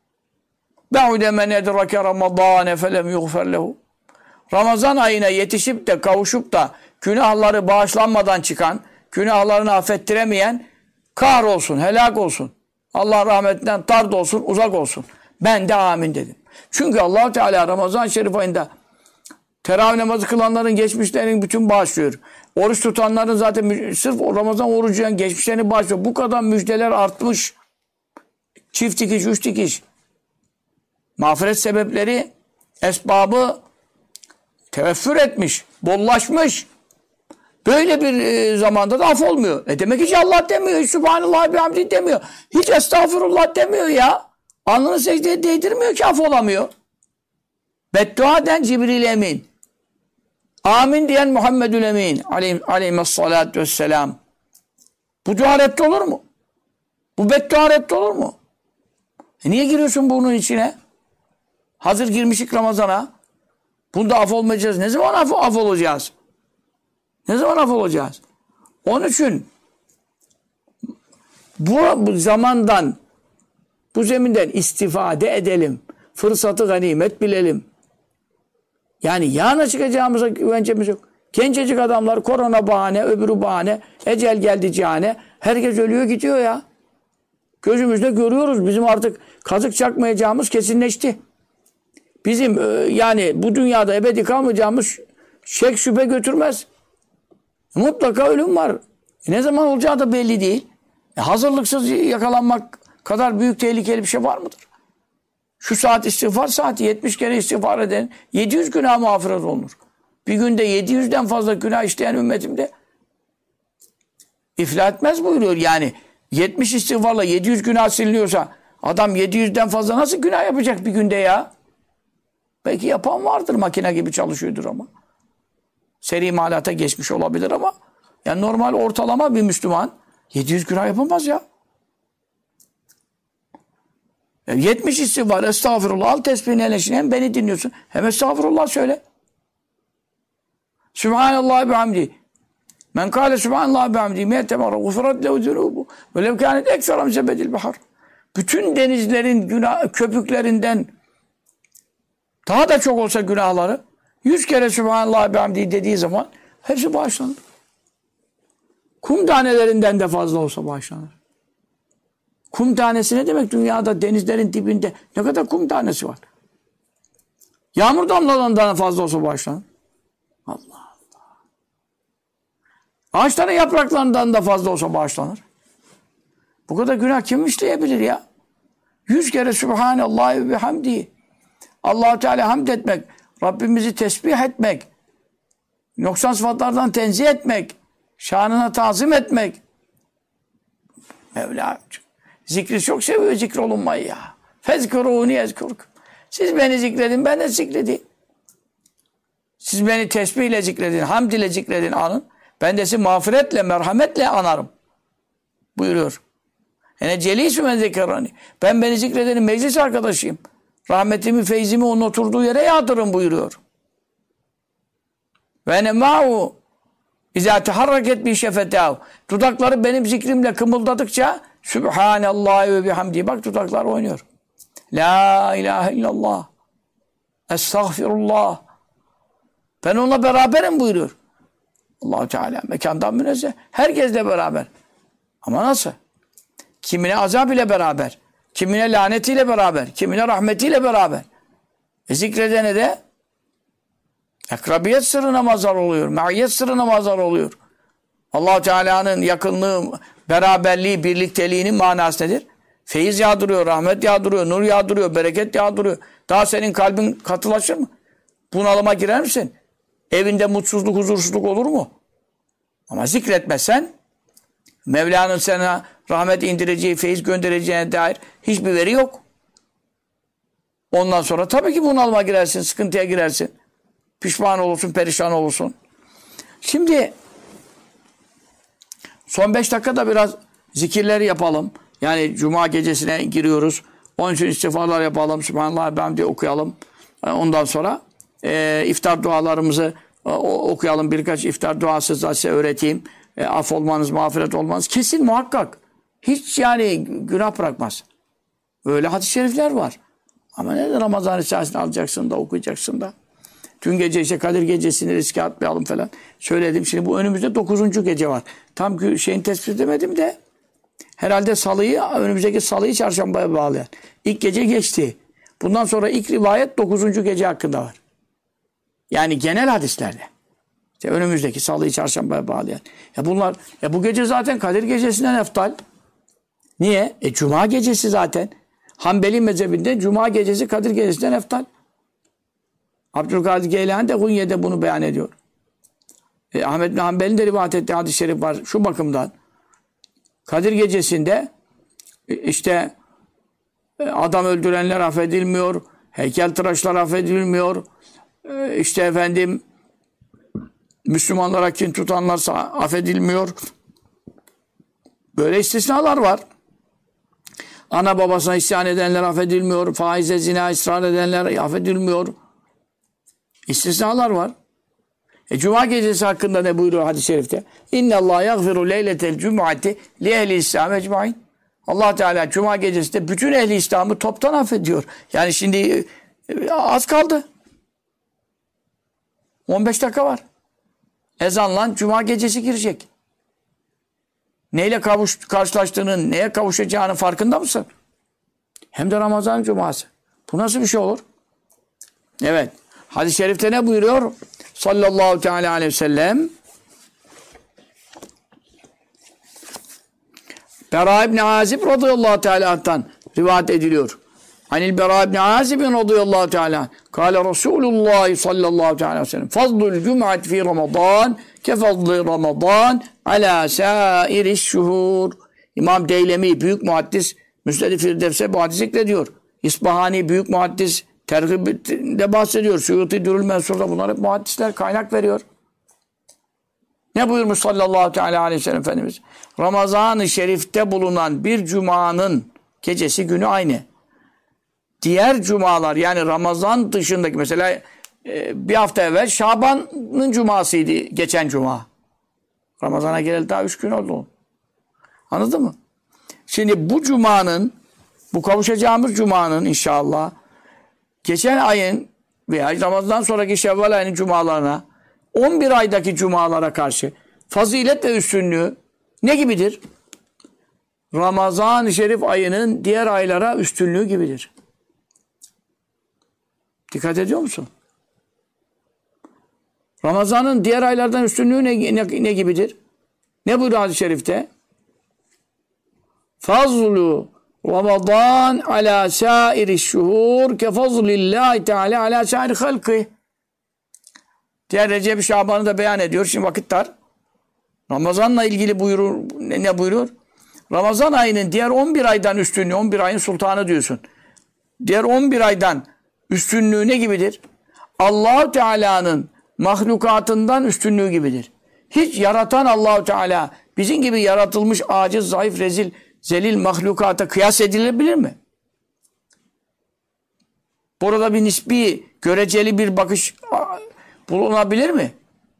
Speaker 1: Be'ude men edrake ramadâne felem yughfer lehu. Ramazan ayına yetişip de kavuşup da günahları bağışlanmadan çıkan, günahlarını affettiremeyen kahrolsun, helak olsun. Allah rahmetinden tard olsun, uzak olsun. Ben de amin dedim. Çünkü Allah Teala Ramazan-ı Şerif ayında teravih namazı kılanların geçmişlerinin bütün bağışlıyor. Oruç tutanların zaten sırf o Ramazan orucunun geçmişlerini bağışlıyor. Bu kadar müjdeler artmış. Çift dikiş, üç dikiş. Mağfiret sebepleri, esbabı teveffür etmiş, bollaşmış. Böyle bir zamanda da af olmuyor. Demek hiç Allah demiyor, hiç Subhanallah bihamdi demiyor. Hiç estağfurullah demiyor ya. Alnını secdeye değdirmiyor ki af olamıyor. Beddua den Cibril Emin. Amin diyen Muhammedül Emin. Aleyhissalatu vesselam. Bu dua reddi olur mu? Bu beddua reddi olur mu? Niye giriyorsun bunun içine? Hazır girmişik Ramazan'a. Bunda af olmayacağız. Ne zaman af olacağız? Ne zaman af olacağız? Onun için bu zamandan, bu zeminden istifade edelim. Fırsatı ganimet bilelim. Yani yarına çıkacağımıza güvencemiz yok. Gencecik adamlar korona bahane, öbürü bahane, ecel geldi cihane. Herkes ölüyor gidiyor ya. Gözümüzde görüyoruz. Bizim artık kazık çakmayacağımız kesinleşti. Bizim yani bu dünyada ebedi kalmayacağımız şek şüphe götürmez. Mutlaka ölüm var. Ne zaman olacağı da belli değil. Hazırlıksız yakalanmak kadar büyük tehlikeli bir şey var mıdır? Şu saat istiğfar saati 70 kere istiğfar eden 700 günah mağfiret olunur. Bir günde 700'den fazla günah işleyen ümmetimde iflah etmez buyuruyor. Yani 70 istiğfarla 700 günah siliniyorsa adam 700'den fazla nasıl günah yapacak bir günde ya? Belki yapan vardır, makine gibi çalışıyordur ama. Seri imalata geçmiş olabilir ama yani normal ortalama bir Müslüman 700 günah yapamaz ya. 70 istiğfar, estağfurullah, al tesbihini eleşini, hem beni dinliyorsun hem estağfurullah söyle. Sübhanallah bihamdi. Men kâle Sübhanallah bihamdi mi'ete merre gufirat lehu zunubu ve lev kânet eksera min zebedil bahar. Bütün denizlerin günah köpüklerinden daha da çok olsa günahları 100 kere Sübhanallah bihamdi dediği zaman hepsi bağışlanır. Kum tanelerinden de fazla olsa bağışlanır. Kum tanesi ne demek? Dünyada denizlerin dibinde ne kadar kum tanesi var? Yağmur damlalarından fazla olsa bağışlanır. Allah Allah. Ağaçların yapraklarından da fazla olsa bağışlanır. Bu kadar günah kim işleyebilir ya? 100 kere Sübhanallah ve bihamdi. Allah-u Teala hamd etmek, Rabbimizi tesbih etmek, noksan sıfatlardan tenzih etmek, şanına tazim etmek. Mevla zikri çok seviyor, zikrolunmayı ya. Fezkurûni ezkurkum. Siz beni zikredin, ben de zikredeyim. Siz beni tesbih ile zikredin, hamd ile zikredin, anın. Ben de sizi mağfiretle, merhametle anarım. Buyuruyor. Ene celisü men zekerrani. Ben beni zikredenin meclis arkadaşıyım. Rahmetimi, feyzimi onun oturduğu yere yağdırın buyuruyor. Ve ene ma'u izâ teharraket bi şefetâhu. Dudakları benim zikrimle kımıldadıkça Sübhanallah ve bihamdi. Bak dudaklar oynuyor. La ilahe illallah. Estağfirullah. Ben onunla beraberim buyuruyor. Allah-u Teala mekandan münezzeh. Herkesle beraber. Ama nasıl? Kimine azab ile beraber. Kimine lanetiyle beraber. Kimine rahmetiyle beraber. Zikredene de akrabiyet sırrına mazhar oluyor. Maiyet sırrına mazhar oluyor. Allah-u Teala'nın yakınlığı, beraberliği, birlikteliğinin manası nedir? Feyiz yağdırıyor, rahmet yağdırıyor, nur yağdırıyor, bereket yağdırıyor. Daha senin kalbin katılaşır mı? Bunalıma girer misin? Evinde mutsuzluk, huzursuzluk olur mu? Ama zikretmezsen Mevla'nın sana rahmet indireceği, feyiz göndereceğine dair hiçbir veri yok. Ondan sonra tabii ki bunalıma girersin, sıkıntıya girersin. Pişman olursun, perişan olursun. Şimdi son 5 dakikada biraz zikirleri yapalım. Yani Cuma gecesine giriyoruz. Onun için istiğfarlar yapalım. Sübhanallah ben diye okuyalım. Ondan sonra iftar dualarımızı okuyalım. Birkaç iftar duası size öğreteyim. Af olmanız, mağfiret olmanız kesin muhakkak. Hiç yani günah bırakmaz. Öyle hadis-i şerifler var. Ama ne de Ramazan Risalesini alacaksın da okuyacaksın da. Dün gece işte Kadir gecesini riske atmayalım falan. Söyledim. Şimdi bu önümüzde 9. gece var. Tam şeyini tespit edemedim de herhalde önümüzdeki salıyı çarşambaya bağlayan. İlk gece geçti. Bundan sonra ilk rivayet 9. gece hakkında var. Yani genel hadislerde. İşte önümüzdeki salıyı çarşambaya bağlayan. Bunlar bu gece zaten Kadir gecesinden eftal. Niye? Cuma gecesi zaten. Hanbeli mezhebinde Cuma gecesi Kadir gecesinden eftal. Abdülkadir Geylani de Hunye'de bunu beyan ediyor. Ahmet bin Hanbel'in de rivayet ettiği hadis-i şerif var şu bakımdan. Kadir gecesinde işte adam öldürenler affedilmiyor, heykeltıraşlar affedilmiyor, işte efendim Müslümanlara kin tutanlar affedilmiyor. Böyle istisnalar var. Ana babasına isyan edenler affedilmiyor, faize zina ısrar edenler affedilmiyor. İstisnalar var. Cuma gecesi hakkında ne buyuruyor hadis-i şerifte? İnne Allah yagfiru leyletel cum'ati li ehli İslam ecmaîn. Allah Teala Cuma gecesinde bütün ehli İslam'ı toptan affediyor. Yani şimdi az kaldı. 15 dakika var. Ezanla Cuma gecesi girecek. Neyle karşılaştığının, neye kavuşacağının farkında mısın? Hem de Ramazan Cuması. Bu nasıl bir şey olur? Evet. Hadis-i şerifte ne buyuruyor? Sallallahu teala aleyhi ve sellem. Bera ibn Azib radıyallahu teala anh'tan rivayet ediliyor. Anil Bera ibn Azib'in radıyallahu teala. Kâle Resulullah sallallahu teala aleyhi ve sellem. Fazlul cum'at fi Ramazan ke fazlı Ramazan ala sairiş şuhur. İmam Deylemi büyük muhaddis Müsned-i Firdevs'e bu hadis zikrediyor. İsbahani büyük muhaddis tergibde bahsediyor. Suyuti Dürül Mensur'da bunlar hep muhaddisler kaynak veriyor. Ne buyurmuş sallallahu teala aleyhi ve sellem Efendimiz? Ramazan-ı Şerif'te bulunan bir cumanın gecesi günü aynı. Diğer cumalar yani Ramazan dışındaki mesela bir hafta evvel Şaban'ın cumasıydı geçen cuma. Ramazan'a geleli daha 3 gün oldu. Anladın mı? Şimdi bu cumanın, bu kavuşacağımız cumanın inşallah geçen ayın veya Ramazan'dan sonraki Şevval ayının cumalarına 11 aydaki cumalara karşı fazilet ve üstünlüğü ne gibidir? Ramazan-ı Şerif ayının diğer aylara üstünlüğü gibidir. Dikkat ediyor musun? Ramazan'ın diğer aylardan üstünlüğü ne gibidir? Ne buyuruyor hadis-i şerifte? Fazlu Ramazan ala sairi şuhur ke fazlillahi teala ala sairi halkı. Diğer Recep-i Şaban'ı da beyan ediyor. Şimdi vakit dar. Ramazan'la ilgili ne buyurur? Ramazan ayının diğer 11 aydan üstünlüğü, 11 ayın sultanı diyorsun. Diğer 11 aydan üstünlüğü ne gibidir? Allah-u Teala'nın mahlukatından üstünlüğü gibidir. Hiç yaratan Allah-u Teala bizim gibi yaratılmış aciz, zayıf, rezil, zelil mahlukata kıyas edilebilir mi? Burada bir nisbi, göreceli bir bakış bulunabilir mi?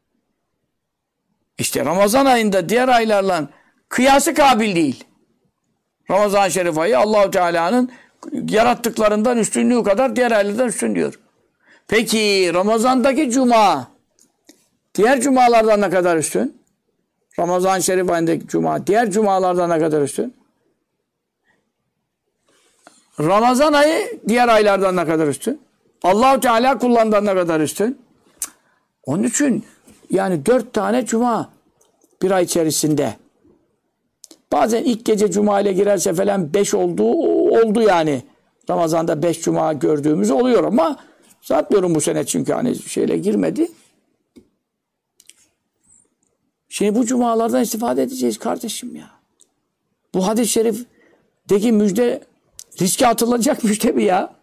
Speaker 1: İşte Ramazan ayında diğer aylarla kıyası kabil değil. Ramazan-ı Şerif ayı Allah-u Teala'nın yarattıklarından üstünlüğü kadar diğer aylardan üstün diyor. Peki Ramazan'daki cuma diğer cumalardan ne kadar üstün? Ramazan-ı Şerif ayındaki cuma diğer cumalardan ne kadar üstün? Ramazan ayı diğer aylardan ne kadar üstün? Allah-u Teala kullarından ne kadar üstün? Onun için yani 4 tane cuma bir ay içerisinde. Bazen ilk gece cuma ile girerse falan 5 oldu yani. Ramazan'da 5 cuma gördüğümüz oluyor ama satmıyorum bu sene çünkü hani şeyle girmedi. Şimdi bu cumalardan istifade edeceğiz kardeşim ya. Bu hadis-i şerifteki müjde riske atılacak müjde mi ya?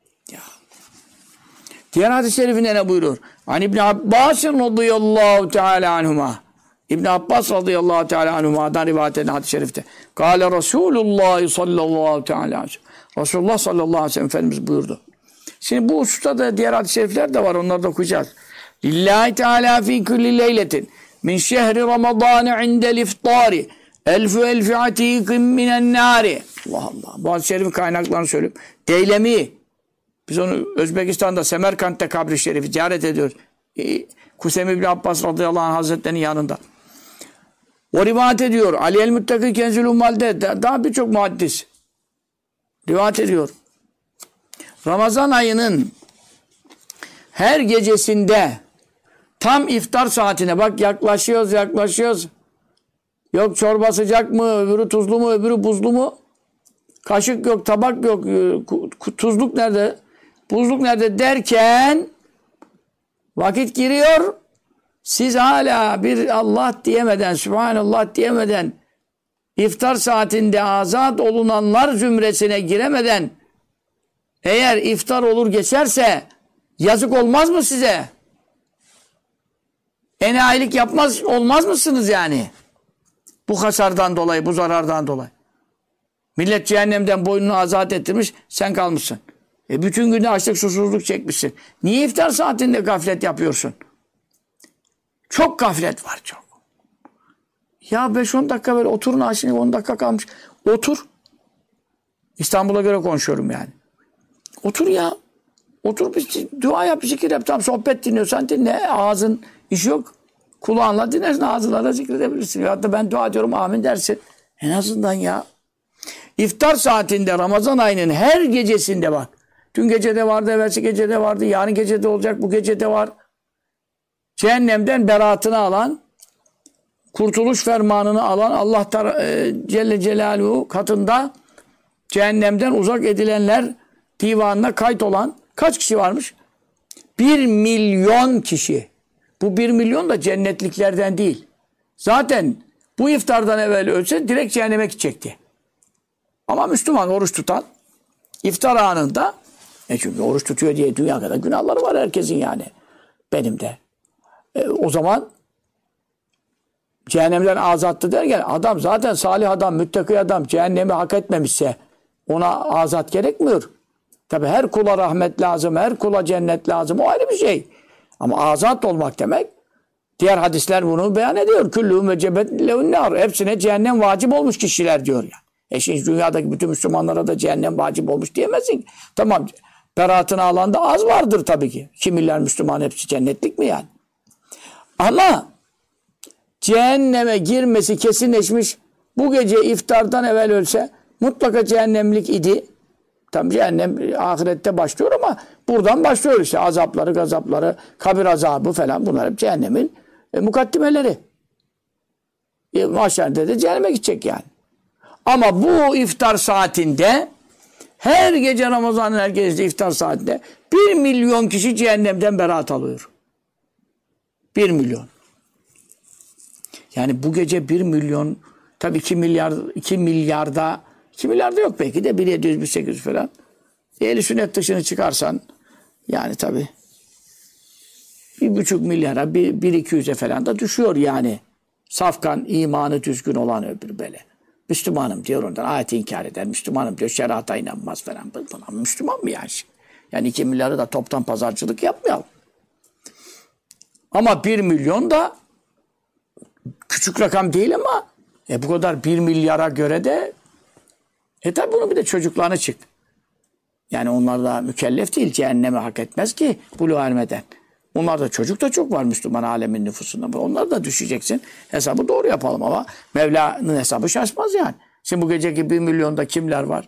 Speaker 1: Diğer hadis-i şerifinde ne buyurur? Hani İbn Abbas radıyallahu teala anhuma. İbn Abbas radıyallahu teala anhuma'dan rivayet edilen hadis-i şerifte. Kâle Resulullah sallallahu teala aleyhi ve sellem. Resulullah sallallahu aleyhi ve sellem Efendimiz buyurdu. Şimdi bu hususta da diğer hadis-i şerifler de var. Onları da okuyacağız. Lillahi teala fi kulli leyletin min şehri Ramazan indel iftari elfi atikim minen nari. Allah Allah. Bu hadis-i şerifin kaynaklarını söyleyeyim. Deylemi. Biz onu Özbekistan'da Semerkant'ta kabri şerifi ziyaret ediyoruz. Kusem İbni Abbas radıyallahu anh hazretlerinin yanında. O rivayet ediyor. Ali el-Muttaki Kenzül Ummal'de daha birçok muhaddis rivayet ediyor. Ramazan ayının her gecesinde tam iftar saatine bak yaklaşıyoruz. Yok çorba sıcak mı, öbürü tuzlu mu, öbürü buzlu mu? Kaşık yok, tabak yok, tuzluk nerede, buzluk nerede derken vakit giriyor. Siz hala bir Allah diyemeden, Sübhanallah diyemeden, iftar saatinde azat olunanlar zümresine giremeden eğer iftar olur geçerse yazık olmaz mı size? Enayilik olmaz mısınız yani? Bu hasardan dolayı, bu zarardan dolayı. Millet cehennemden boynunu azat ettirmiş, sen kalmışsın. Bütün günü açlık susuzluk çekmişsin. Niye iftar saatinde gaflet yapıyorsun? Çok gaflet var çok. Ya 5-10 dakika böyle oturun aşını 10 dakika kalmış. Otur. İstanbul'a göre konuşuyorum yani. Otur ya. Otur bir dua yap, zikir yap. Tam sohbet dinliyorsan dinle. Ağzın iş yok. Kulağınla dinlersin, ağzınla da zikredebilirsin. Ya da ben dua ediyorum amin dersin. En azından ya. İftar saatinde Ramazan ayının her gecesinde bak. Dün gece de vardı, evvelsi gece de vardı, yarın gece de olacak, bu gece de var. Cehennemden beraatını alan, kurtuluş fermanını alan Allah Celle Celaluhu katında cehennemden uzak edilenler divanına kayıt olan kaç kişi varmış? 1 milyon kişi. Bu 1 milyon da cennetliklerden değil. Zaten bu iftardan evvel ölse direkt cehenneme gidecekti. Ama Müslüman oruç tutan iftar anında çünkü oruç tutuyor diye dünya kadar günahları var herkesin yani. Benim de. O zaman cehennemden azattı derken adam zaten salih adam, müttaki adam cehennemi hak etmemişse ona azat gerekmiyor. Tabi her kula rahmet lazım, her kula cennet lazım. O ayrı bir şey. Ama azat olmak demek diğer hadisler bunu beyan ediyor. Küllû mecebet lehun-nâr. Hepsine cehennem vacip olmuş kişiler diyor yani. Şimdi dünyadaki bütün Müslümanlara da cehennem vacip olmuş diyemezsin. Tamam. Beraatını alan da az vardır tabii ki. 2 milyar Müslüman hepsi cennetlik mi yani? Ama cehenneme girmesi kesinleşmiş. Bu gece iftardan evvel ölse mutlaka cehennemlik idi. Tam cehennem ahirette başlıyor ama buradan başlıyor işte. Azapları, gazapları, kabir azabı falan bunlar hep cehennemin mukaddimeleri. Mahşerde de cehenneme gidecek yani. Ama bu iftar saatinde her gece Ramazan'ın her gecesi iftar saatinde 1 milyon kişi cehennemden beraat alıyor. 1 milyon. Yani bu gece 1 milyon tabii 2 milyarda yok belki de 1.700 1.800 falan. Ehli sünnet dışını çıkarsan Yani tabii 1,5 milyara, 1-200'e falan da düşüyor yani. Safkan, imanı düzgün olan öbür böyle. Müslümanım diyor, ondan ayeti inkar eder. Müslümanım diyor, şerata inanmaz falan. Buna Müslüman mı yani? Yani 2 milyarı da toptan pazarcılık yapmayalım. Ama 1 milyon da küçük rakam değil ama bu kadar 1 milyara göre de tabi bunun bir de çocuklarına çık. Yani onlar da mükellef değil. Cehenneme hak etmez ki buluğ ermeden. Onlar da çocuk da çok var Müslüman alemin nüfusunda. Onlar da düşeceksin. Hesabı doğru yapalım ama Mevla'nın hesabı şaşmaz yani. Şimdi bu geceki 1 milyonda kimler var?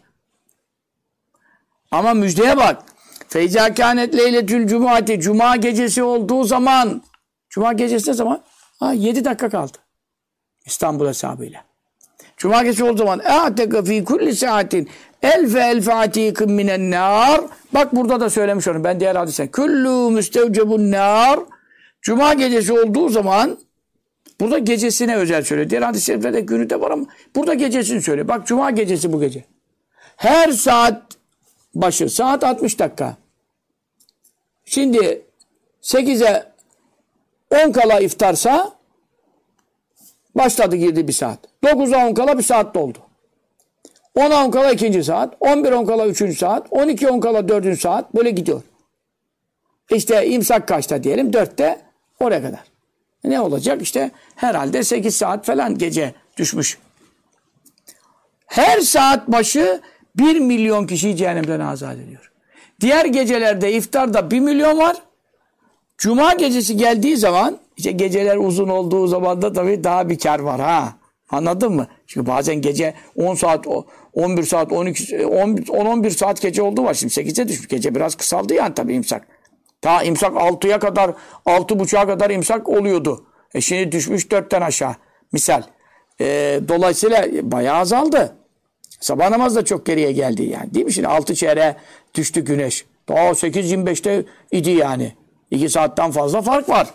Speaker 1: Ama müjdeye bak. Feyza kânet leyletül cumati. Cuma gecesi olduğu zaman. Cuma gecesi ne zaman? 7 dakika kaldı. İstanbul hesabıyla. Cuma gecesi olduğu zaman e'ateka fî kulli saatin elfe atikın minen nâr. Bak burada da söylemiş onu. Ben diğer hadisen. Kullu müstevcebun nâr. Cuma gecesi olduğu zaman burada gecesine özel söylüyor. Diğer hadis-i şeriflerde günü de var ama burada gecesini söylüyor. Bak cuma gecesi bu gece. Her saat başı saat 60 dakika. Şimdi 8'e 10 kala iftarsa başladı girdi bir saat. 9'a 10 kala bir saat doldu. 10'a 10 kala ikinci saat. 11'e 10 kala üçüncü saat. 12'ye 10 kala dördüncü saat. Böyle gidiyor. İşte imsak kaçta diyelim? 4'te oraya kadar. Ne olacak? İşte herhalde 8 saat falan gece düşmüş. Her saat başı 1 milyon kişiyi cehennemden azat ediyor. Diğer gecelerde iftarda 1 milyon var. Cuma gecesi geldiği zaman işte geceler uzun olduğu zaman da tabii daha bir kar var ha. Anladın mı? Çünkü bazen gece 10 saat, 11 saat, 12, 10-11 saat gece oldu var. Şimdi 8'e düşmüş. Gece biraz kısaldı yani tabii imsak. Ta imsak 6'ya kadar, 6.30'a kadar imsak oluyordu. Şimdi düşmüş 4'ten aşağı. Misal. Dolayısıyla bayağı azaldı. Sabah namazı da çok geriye geldi yani. Değil mi? Şimdi 6 çeyreğe düştü güneş. Daha 8.25'te idi yani. 2 saatten fazla fark var.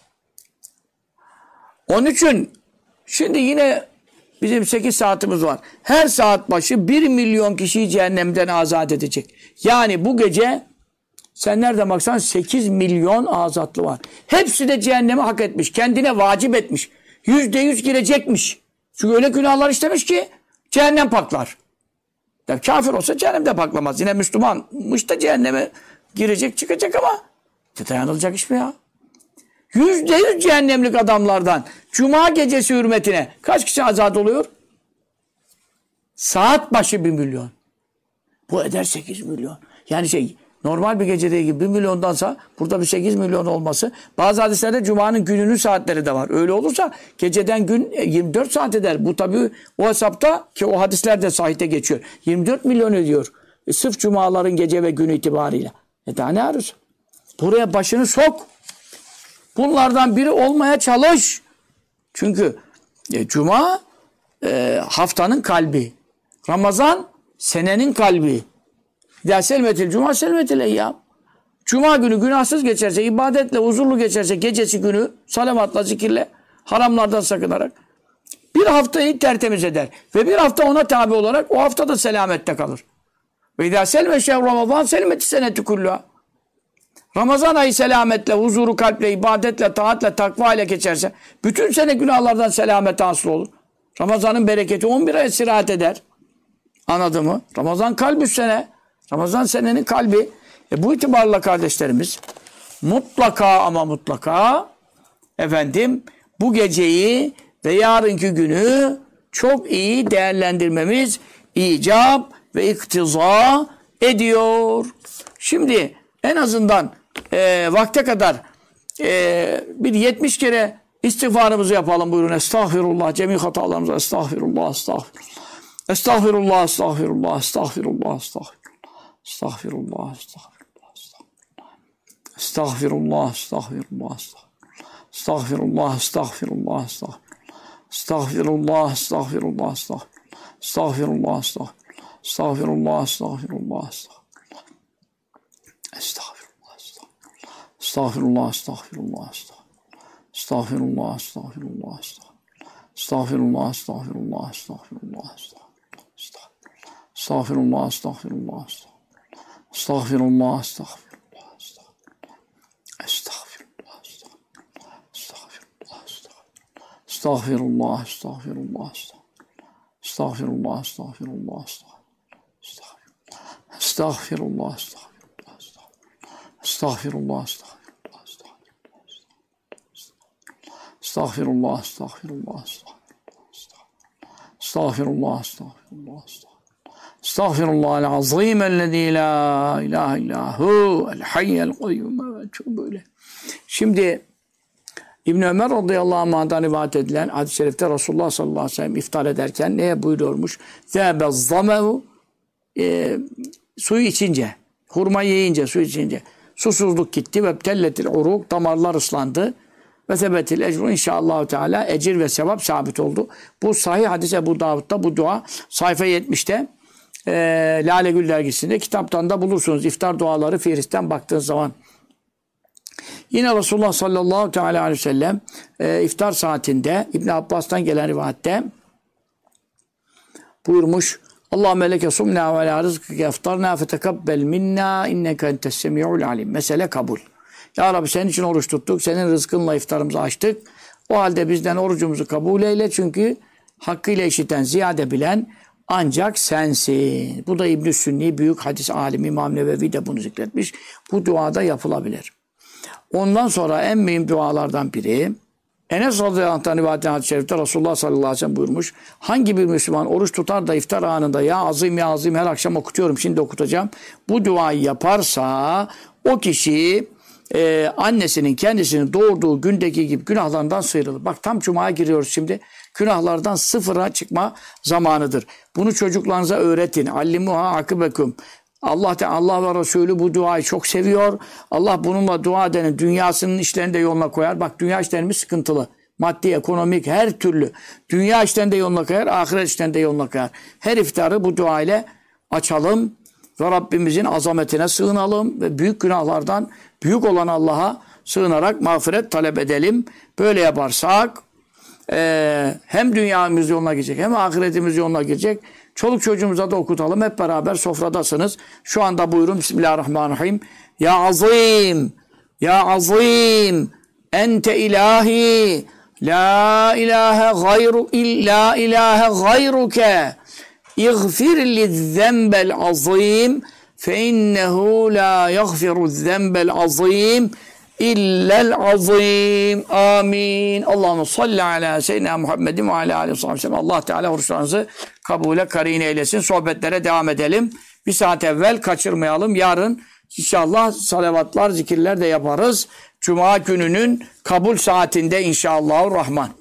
Speaker 1: Onun için şimdi yine bizim 8 saatimiz var. Her saat başı 1 milyon kişiyi cehennemden azat edecek. Yani bu gece sen nereden baksan 8 milyon azatlı var. Hepsi de cehenneme hak etmiş. Kendine vacip etmiş. %100 girecekmiş. Çünkü öyle günahlar işlemiş ki cehennem patlar. Yani kafir olsa cehennemde patlamaz. Yine Müslümanmış da cehenneme girecek çıkacak ama dayanılacak iş mi ya? %100 cehennemlik adamlardan Cuma gecesi hürmetine kaç kişi azat oluyor? Saat başı 1 milyon. Bu eder 8 milyon. Yani normal bir gecede gibi 1 milyondansa burada bir 8 milyon olması. Bazı hadislerde Cuma'nın gününün saatleri de var. Öyle olursa geceden gün 24 saat eder. Bu tabii o hesapta ki o hadisler de sahihte geçiyor. 24 milyon ediyor. Sırf Cumaların gece ve günü itibariyle. Daha ne arıyorsun? Buraya başını sok. Bunlardan biri olmaya çalış. Çünkü Cuma haftanın kalbi. Ramazan senenin kalbi. Ya selmetil Cuma selmetil eyyam. Cuma günü günahsız geçerse, ibadetle, huzurlu geçerse, gecesi günü salavatla, zikirle, haramlardan sakınarak bir haftayı tertemiz eder. Ve bir hafta ona tabi olarak o hafta da selamette kalır. Ve idâ selme şehr Ramazan selmeti seneti kulluha. Ramazan ayı selametle, huzuru kalple, ibadetle, taatle, takva ile geçerse bütün sene günahlardan selamet hasıl olur. Ramazan'ın bereketi 11 aya sirayet eder. Anladın mı? Ramazan kalbü sene. Ramazan senenin kalbi. Bu itibarla kardeşlerimiz mutlaka ama mutlaka bu geceyi ve yarınki günü çok iyi değerlendirmemiz icap ve iktiza ediyor. Şimdi en azından vakte kadar bir 70 kere istiğfarımızı yapalım buyurun. Estağfirullah. Cemi hatalarımıza estağfirullah, estağfirullah. Estağfirullah, estağfirullah, estağfirullah, estağfirullah. Estağfirullah, estağfirullah, estağfirullah. Estağfirullah, estağfirullah, estağfirullah. Estağfirullah, estağfirullah, estağfirullah. Estağfirullah, estağfirullah, estağfirullah. Estağfirullah, estağfirullah. Estağfirullah, estağfirullah, estağfirullah. Estağfirullah, estağfirullah, estağfirullah, estağfirullah, estağfirullah, estağfirullah, estağfirullah, estağfirullah, estağfirullah, estağfirullah, estağfirullah, estağfirullah, estağfirullah, estağfirullah, Estağfirullah, estağfirullah, estağfirullah, estağfirullah, estağfirullah, estağfirullah, estağfirullah, estağfirullah, estağfirullah, estağfirullah, estağfirullahal azim ellezî la ilahe illâhu el hayyel kayyum. Çok böyle. Şimdi İbn Ömer radıyallahu anh'dan rivayet edilen hadis-i şerifte Resulullah sallallahu aleyhi ve sellem iftar ederken neye buyuruyormuş? Zâbe zamehu, suyu içince, hurma yiyince, su içince susuzluk gitti ve telletil uruk, damarlar ıslandı ve sebetil ecru, inşallah Teala ecir ve sevap sabit oldu. Bu sahih hadis Ebu Davud'da bu dua sayfa 70'te Lale Gül dergisinde kitaptan da bulursunuz. İftar duaları Fihristen baktığınız zaman. Yine Resulullah sallallahu teala aleyhi ve sellem iftar saatinde İbn Abbas'tan gelen rivayette buyurmuş: Allahümme leke sumna ve la rızkike eftarna fetekabbel minna inneke entes semi'ul alim. Mesele kabul. Ya Rabbi, senin için oruç tuttuk. Senin rızkınla iftarımızı açtık. O halde bizden orucumuzu kabul eyle. Çünkü hakkıyla işiten, ziyade bilen ancak sensin. Bu da İbn-i Sünni, büyük hadis alimi İmam Nevevi de bunu zikretmiş. Bu duada yapılabilir. Ondan sonra en mühim dualardan biri, Enes radıyallahu anh'tan rivayet edilen hadis-i şerifte Resulullah sallallahu aleyhi ve sellem buyurmuş: hangi bir Müslüman oruç tutar da iftar anında ya azim ya azim, her akşam okutuyorum, şimdi okutacağım, bu duayı yaparsa o kişi annesinin kendisini doğurduğu gündeki gibi günahlarından sıyrılır. Bak, tam Cuma'ya giriyoruz şimdi. Günahlardan sıfıra çıkma zamanıdır. Bunu çocuklarınıza öğretin. Allimuha akibekum. Allah ve Resulü bu duayı çok seviyor. Allah bununla dua edenin dünyasının işlerini de yoluna koyar. Bak, dünya işlerimiz sıkıntılı. Maddi, ekonomik, her türlü. Dünya işlerini de yoluna koyar, ahiret işlerini de yoluna koyar. Her iftarı bu dua ile açalım ve Rabbimizin azametine sığınalım ve büyük günahlardan büyük olan Allah'a sığınarak mağfiret talep edelim. Böyle yaparsak hem dünyamız yoluna girecek hem ahiretimiz yoluna girecek. Çoluk çocuğumuza da okutalım. Hep beraber sofradasınız. Şu anda buyurun. Bismillahirrahmanirrahim. Ya azim, ya azim, ente ilahi, la ilahe gayru, illa ilahe gayruke, İğfir lizzembel azim, fe innehu la yaghfiru zembel azim, illel azim. Amin. Allahümme salli ala seyyidina Muhammedin ve ala aleyhi ve sellem. Allah Teala oruçlarınızı kabule karin eylesin. Sohbetlere devam edelim. Bir saat evvel kaçırmayalım. Yarın inşallah salavatlar, zikirler de yaparız. Cuma gününün kabul saatinde inşallahurrahman.